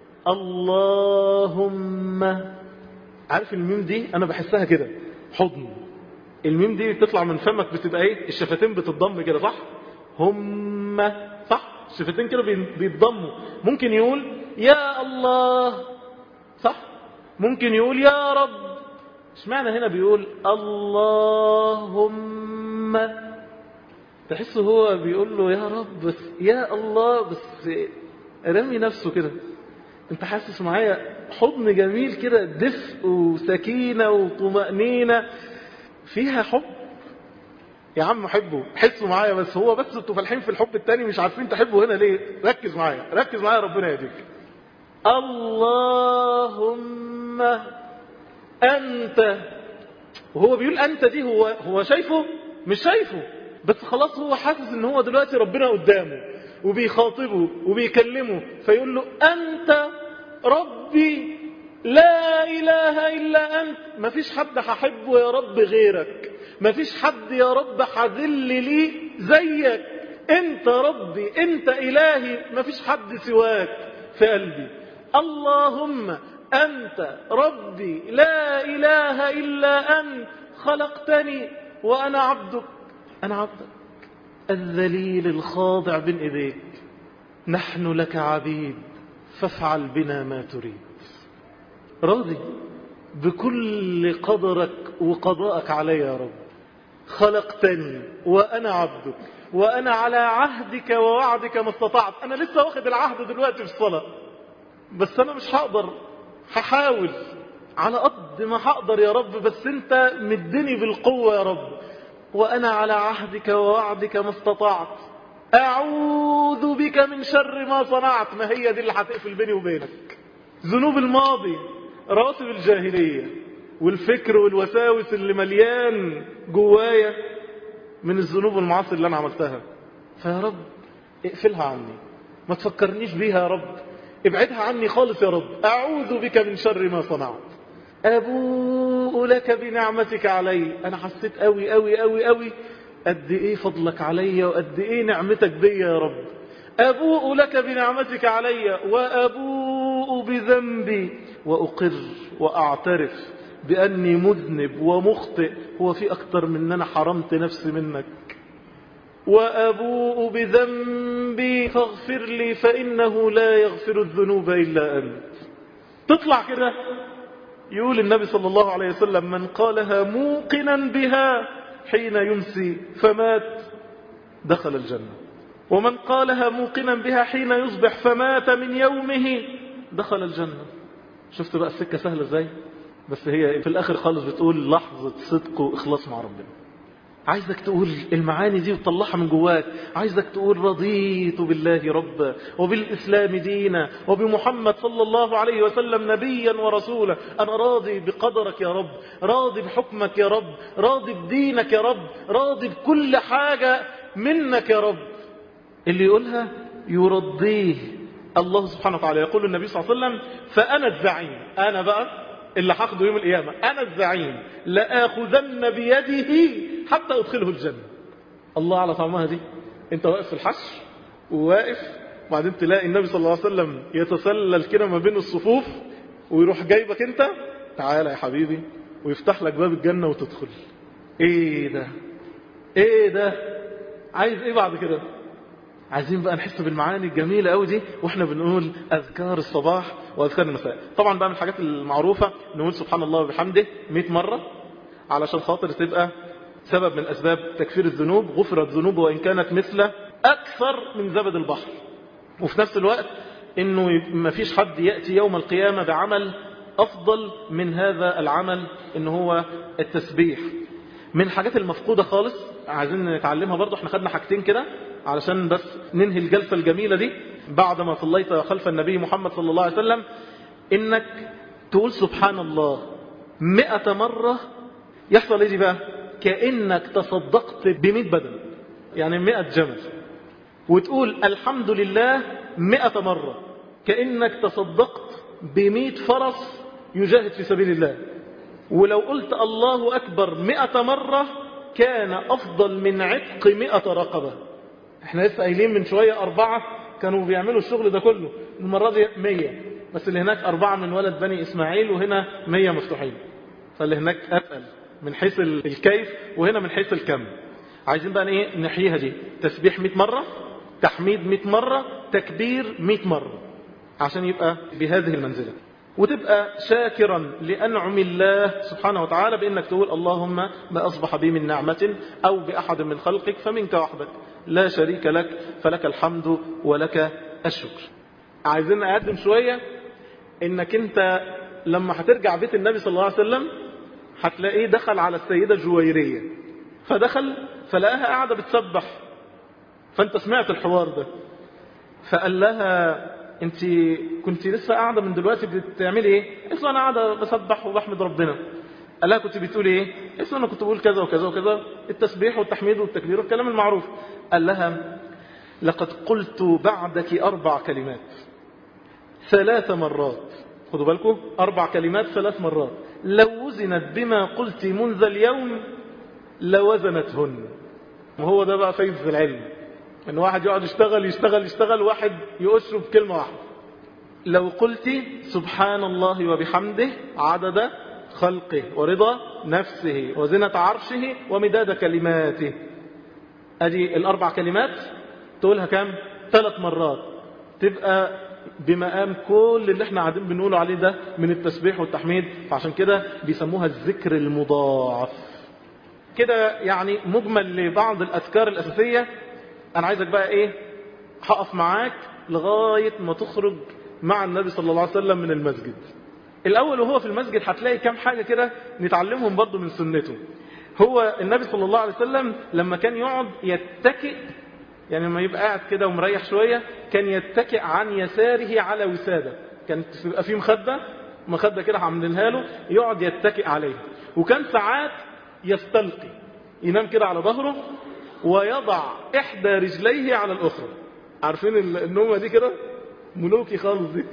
اللهم، عارف الميم دي انا بحسها كده حضن. الميم دي بتطلع من فمك بتبقى ايه؟ الشفتين بتتضم كده صح؟ هم صح؟ الشفتين كده بيتضموا. ممكن يقول يا الله صح؟ ممكن يقول يا رب. اشمعنى هنا بيقول اللهم؟ تحس هو بيقول له يا رب بس يا الله بس رمي نفسه كده. انت حاسس معايا حضن جميل كده، دفء وسكينة وطمأنينة، فيها حب. يا عم حبه، حسوا معايا بس، هو بس انتوا فالحين في الحب التاني مش عارفين تحبوا هنا ليه. ركز معايا، ركز معايا، ربنا يهديك. اللهم أنت، وهو بيقول أنت دي، هو شايفه؟ مش شايفه، بس خلاص هو حاسس ان هو دلوقتي ربنا قدامه وبيخاطبه وبيكلمه، فيقول له أنت ربي لا إله إلا أنت. مفيش حد هحبه يا رب غيرك، مفيش حد يا رب هذل لي زيك، أنت ربي، أنت إلهي، مفيش حد سواك في قلبي. اللهم أنت ربي لا إله إلا أنت، خلقتني وأنا عبدك. أنا عبدك الذليل الخاضع بين إيديك، نحن لك عبيد فافعل بنا ما تريد. راضي بكل قدرك وقضاءك علي يا رب. خلقتني وأنا عبدك، وأنا على عهدك ووعدك ما استطعت. أنا لسه واخد العهد دلوقتي في الصلاة، بس أنا مش هقدر، هحاول على قد ما هقدر يا رب، بس أنت مدني بالقوة يا رب. وأنا على عهدك ووعدك ما استطعت، أعوذ بك من شر ما صنعت. ما هي دي اللي هتقفل بيني وبينك؟ ذنوب الماضي، رواتب الجاهلية، والفكر والوساوس اللي مليان جوايا من الذنوب والمعاصي اللي أنا عملتها. فيا رب اقفلها عني، ما تفكرنيش بيها يا رب، ابعدها عني خالص يا رب. أعوذ بك من شر ما صنعت. أبوء لك بنعمتك علي. أنا حسيت قوي قوي قوي قوي قد إيه فضلك علي وقد إيه نعمتك بي يا رب. أبوء لك بنعمتك علي وأبوء بذنبي، وأقر وأعترف بأني مذنب ومخطئ. هو في أكتر من أن أنا حرمت نفسي منك؟ وأبوء بذنبي فاغفر لي فإنه لا يغفر الذنوب إلا أنت. تطلع كده. يقول النبي صلى الله عليه وسلم: من قالها موقنا بها حين يمسي فمات دخل الجنة، ومن قالها موقنا بها حين يصبح فمات من يومه دخل الجنة. شفت بقى السكة سهلة ازاي؟ بس هي في الآخر خالص بتقول لحظة صدق وإخلاص مع ربنا. عايزك تقول المعاني دي وتطلعها من جواك. عايزك تقول: رضيت بالله ربا وبالإسلام دينا وبمحمد صلى الله عليه وسلم نبيا ورسولا. أنا راضي بقدرك يا رب، راضي بحكمك يا رب، راضي بدينك يا رب، راضي بكل حاجة منك يا رب. اللي يقولها يرضيه الله سبحانه وتعالى. يقول النبي صلى الله عليه وسلم: فأنا الزعيم، أنا بقى اللي هاخده يوم القيامة، أنا الزعيم لآخذن بيده حتى أدخله الجنة. الله على طعمها دي. انت واقف في الحشر وواقف، وبعدين تلاقي النبي صلى الله عليه وسلم يتسلل كده ما بين الصفوف ويروح جايبك انت: تعالى يا حبيبي، ويفتح لك باب الجنة وتدخل. ايه ده؟ ايه ده؟ عايز ايه بعد كده؟ عايزين بقى نحس بالمعاني الجميلة قوي دي واحنا بنقول أذكار الصباح وأذكار المساء. طبعا بقى من الحاجات المعروفة نقول سبحان الله وبحمده 100 مرة علشان خاطر تبقى سبب من أسباب تكفير الذنوب. غفرت ذنوب وإن كانت مثل أكثر من زبد البحر. وفي نفس الوقت إنه ما فيش حد يأتي يوم القيامة بعمل أفضل من هذا العمل، إنه هو التسبيح. من الحاجات المفقودة خالص عايزين نتعلمها برضو. احنا خدنا حاجتين كده علشان بس ننهي الجلسة الجميلة دي بعد ما صليت خلف النبي محمد صلى الله عليه وسلم. إنك تقول سبحان الله 100 مرة. يحصل ايه دي بقى؟ كأنك تصدقت ب100 بدن، يعني 100 جمل. وتقول الحمد لله 100 مرة، كأنك تصدقت ب100 فرس يجاهد في سبيل الله. ولو قلت الله أكبر 100 مرة كان أفضل من عتق 100 رقبة. احنا لسه قايلين من شوية 4 كانوا بيعملوا الشغل ده كله، المرة دي 100، بس اللي هناك 4 من ولد بني إسماعيل وهنا 100 مفتوحين، فاللي هناك أتقل من حيث الكيف وهنا من حيث الكم. عايزين بقى ايه نحييها دي: تسبيح 100 مرة، تحميد 100 مرة، تكبير 100 مرة، عشان يبقى بهذه المنزلة. وتبقى شاكرا لأنعم الله سبحانه وتعالى بأنك تقول اللهم ما أصبح بي من نعمة أو بأحد من خلقك فمنك وحدك لا شريك لك فلك الحمد ولك الشكر. عايزين نقدم شوية انك انت لما هترجع بيت النبي صلى الله عليه وسلم هتلاقيه دخل على السيدة جويرية، فدخل فلقاها قاعدة بتسبح، فانت سمعت الحوار ده، فقال لها انت كنت لسه قاعدة من دلوقتي بتعملي ايه؟ قالت له انا قاعدة بسبح وبحمد ربنا. قال لها كنت بتقولي ايه؟ قالت له انا كنت بقول كذا وكذا وكذا، التسبيح والتحميد والتكبير والكلام المعروف. قال لها لقد قلت بعدك 4 كلمات 3 مرات، خدوا بالكم 4 كلمات 3 مرات، لو وزنت بما قلت منذ اليوم لوزنتهن. وهو ده بقى فايدة العلم، ان واحد يقعد يشتغل واحد يقشره بكلمة واحدة. لو قلت سبحان الله وبحمده عدد خلقه ورضا نفسه وزنة عرشه ومداد كلماته، ادي 4 كلمات تقولها كام؟ 3 مرات، تبقى بمقام كل اللي احنا قاعدين بنقوله عليه ده من التسبيح والتحميد. فعشان كده بيسموها الذكر المضاعف. كده يعني مجمل لبعض الأذكار الأساسية. أنا عايزك بقى إيه، هقف معاك لغاية ما تخرج مع النبي صلى الله عليه وسلم من المسجد. الأول وهو في المسجد هتلاقي كام حاجة كده نتعلمهم برضو من سنته. هو النبي صلى الله عليه وسلم لما كان يقعد يتكئ، يعني لما يبقى قاعد كده ومريح شوية كان يتكئ عن يساره على وسادة، كانت تبقى فيه مخدة كده عاملينها له يقعد يتكئ عليه. وكان ساعات يستلقي، ينام كده على ظهره ويضع إحدى رجليه على الأخرى. عارفين النومة دي كده ملوكي خالص دي.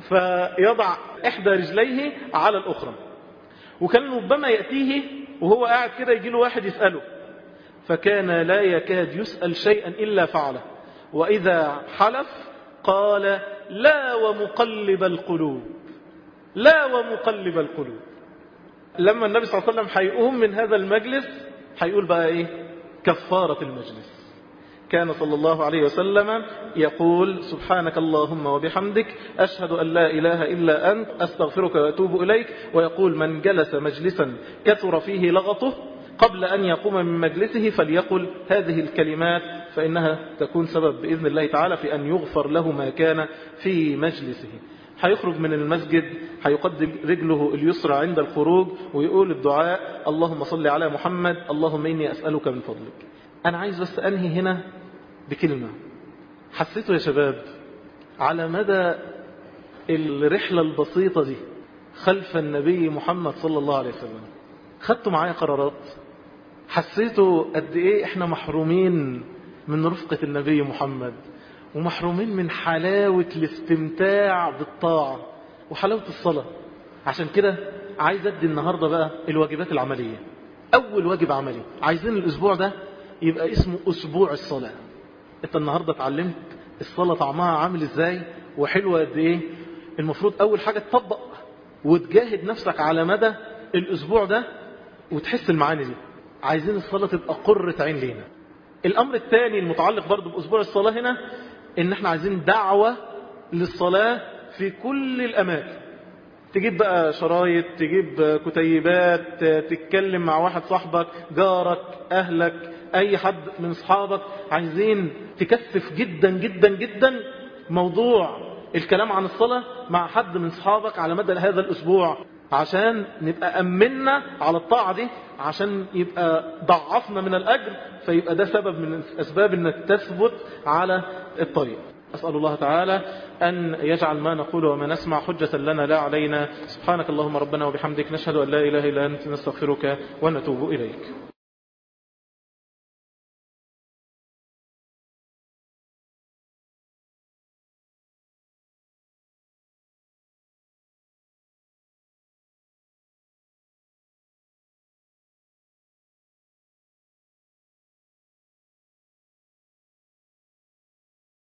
فيضع إحدى رجليه على الأخرى. وكان ربما يأتيه وهو قاعد كده يجي له واحد يسأله، فكان لا يكاد يسأل شيئا إلا فعله، وإذا حلف قال لا ومقلب القلوب، لا ومقلب القلوب. لما النبي صلى الله عليه وسلم هيقوم من هذا المجلس هيقول بقى ايه؟ كفارة المجلس. كان صلى الله عليه وسلم يقول سبحانك اللهم وبحمدك أشهد أن لا إله إلا أنت أستغفرك وأتوب إليك. ويقول من جلس مجلسا كثر فيه لغطه قبل أن يقوم من مجلسه فليقل هذه الكلمات، فإنها تكون سبب بإذن الله تعالى في أن يغفر له ما كان في مجلسه. هيخرج من المسجد هيقدم رجله اليسرى عند الخروج ويقول الدعاء اللهم صل على محمد اللهم إني أسألك من فضلك. أنا عايز بس أنهي هنا بكلمة حسيته يا شباب على مدى الرحلة البسيطة دي خلف النبي محمد صلى الله عليه وسلم. خدتوا معايا قرارات، حسيتوا قد إيه إحنا محرومين من رفقة النبي محمد، ومحرومين من حلاوة الاستمتاع بالطاعة وحلاوة الصلاة. عشان كده عايز أدي النهاردة بقى الواجبات العملية. أول واجب عملي عايزين الأسبوع ده يبقى اسمه أسبوع الصلاة. أنت النهاردة اتعلمت الصلاة طعمها عامل إزاي وحلوة قد إيه. المفروض أول حاجة تطبق وتجاهد نفسك على مدى الأسبوع ده وتحس المعاني دي. عايزين الصلاة تبقى قرة عين لينا. الأمر الثاني المتعلق برضو بأسبوع الصلاة هنا إن احنا عايزين دعوة للصلاة في كل الأماكن. تجيب بقى شرايط، تجيب كتيبات، تتكلم مع واحد صاحبك، جارك، أهلك، أي حد من صحابك. عايزين تكثف جدا جدا جدا موضوع الكلام عن الصلاة مع حد من صحابك على مدى هذا الأسبوع، عشان نبقى أمنا على الطاعة دي، عشان يبقى ضعفنا من الأجر، فيبقى ده سبب من أسباب أنك تثبت على الطريق. أسأل الله تعالى أن يجعل ما نقول وما نسمع حجة لنا لا علينا. سبحانك اللهم ربنا وبحمدك نشهد أن لا إله إلا أنت نستغفرك ونتوب إليك.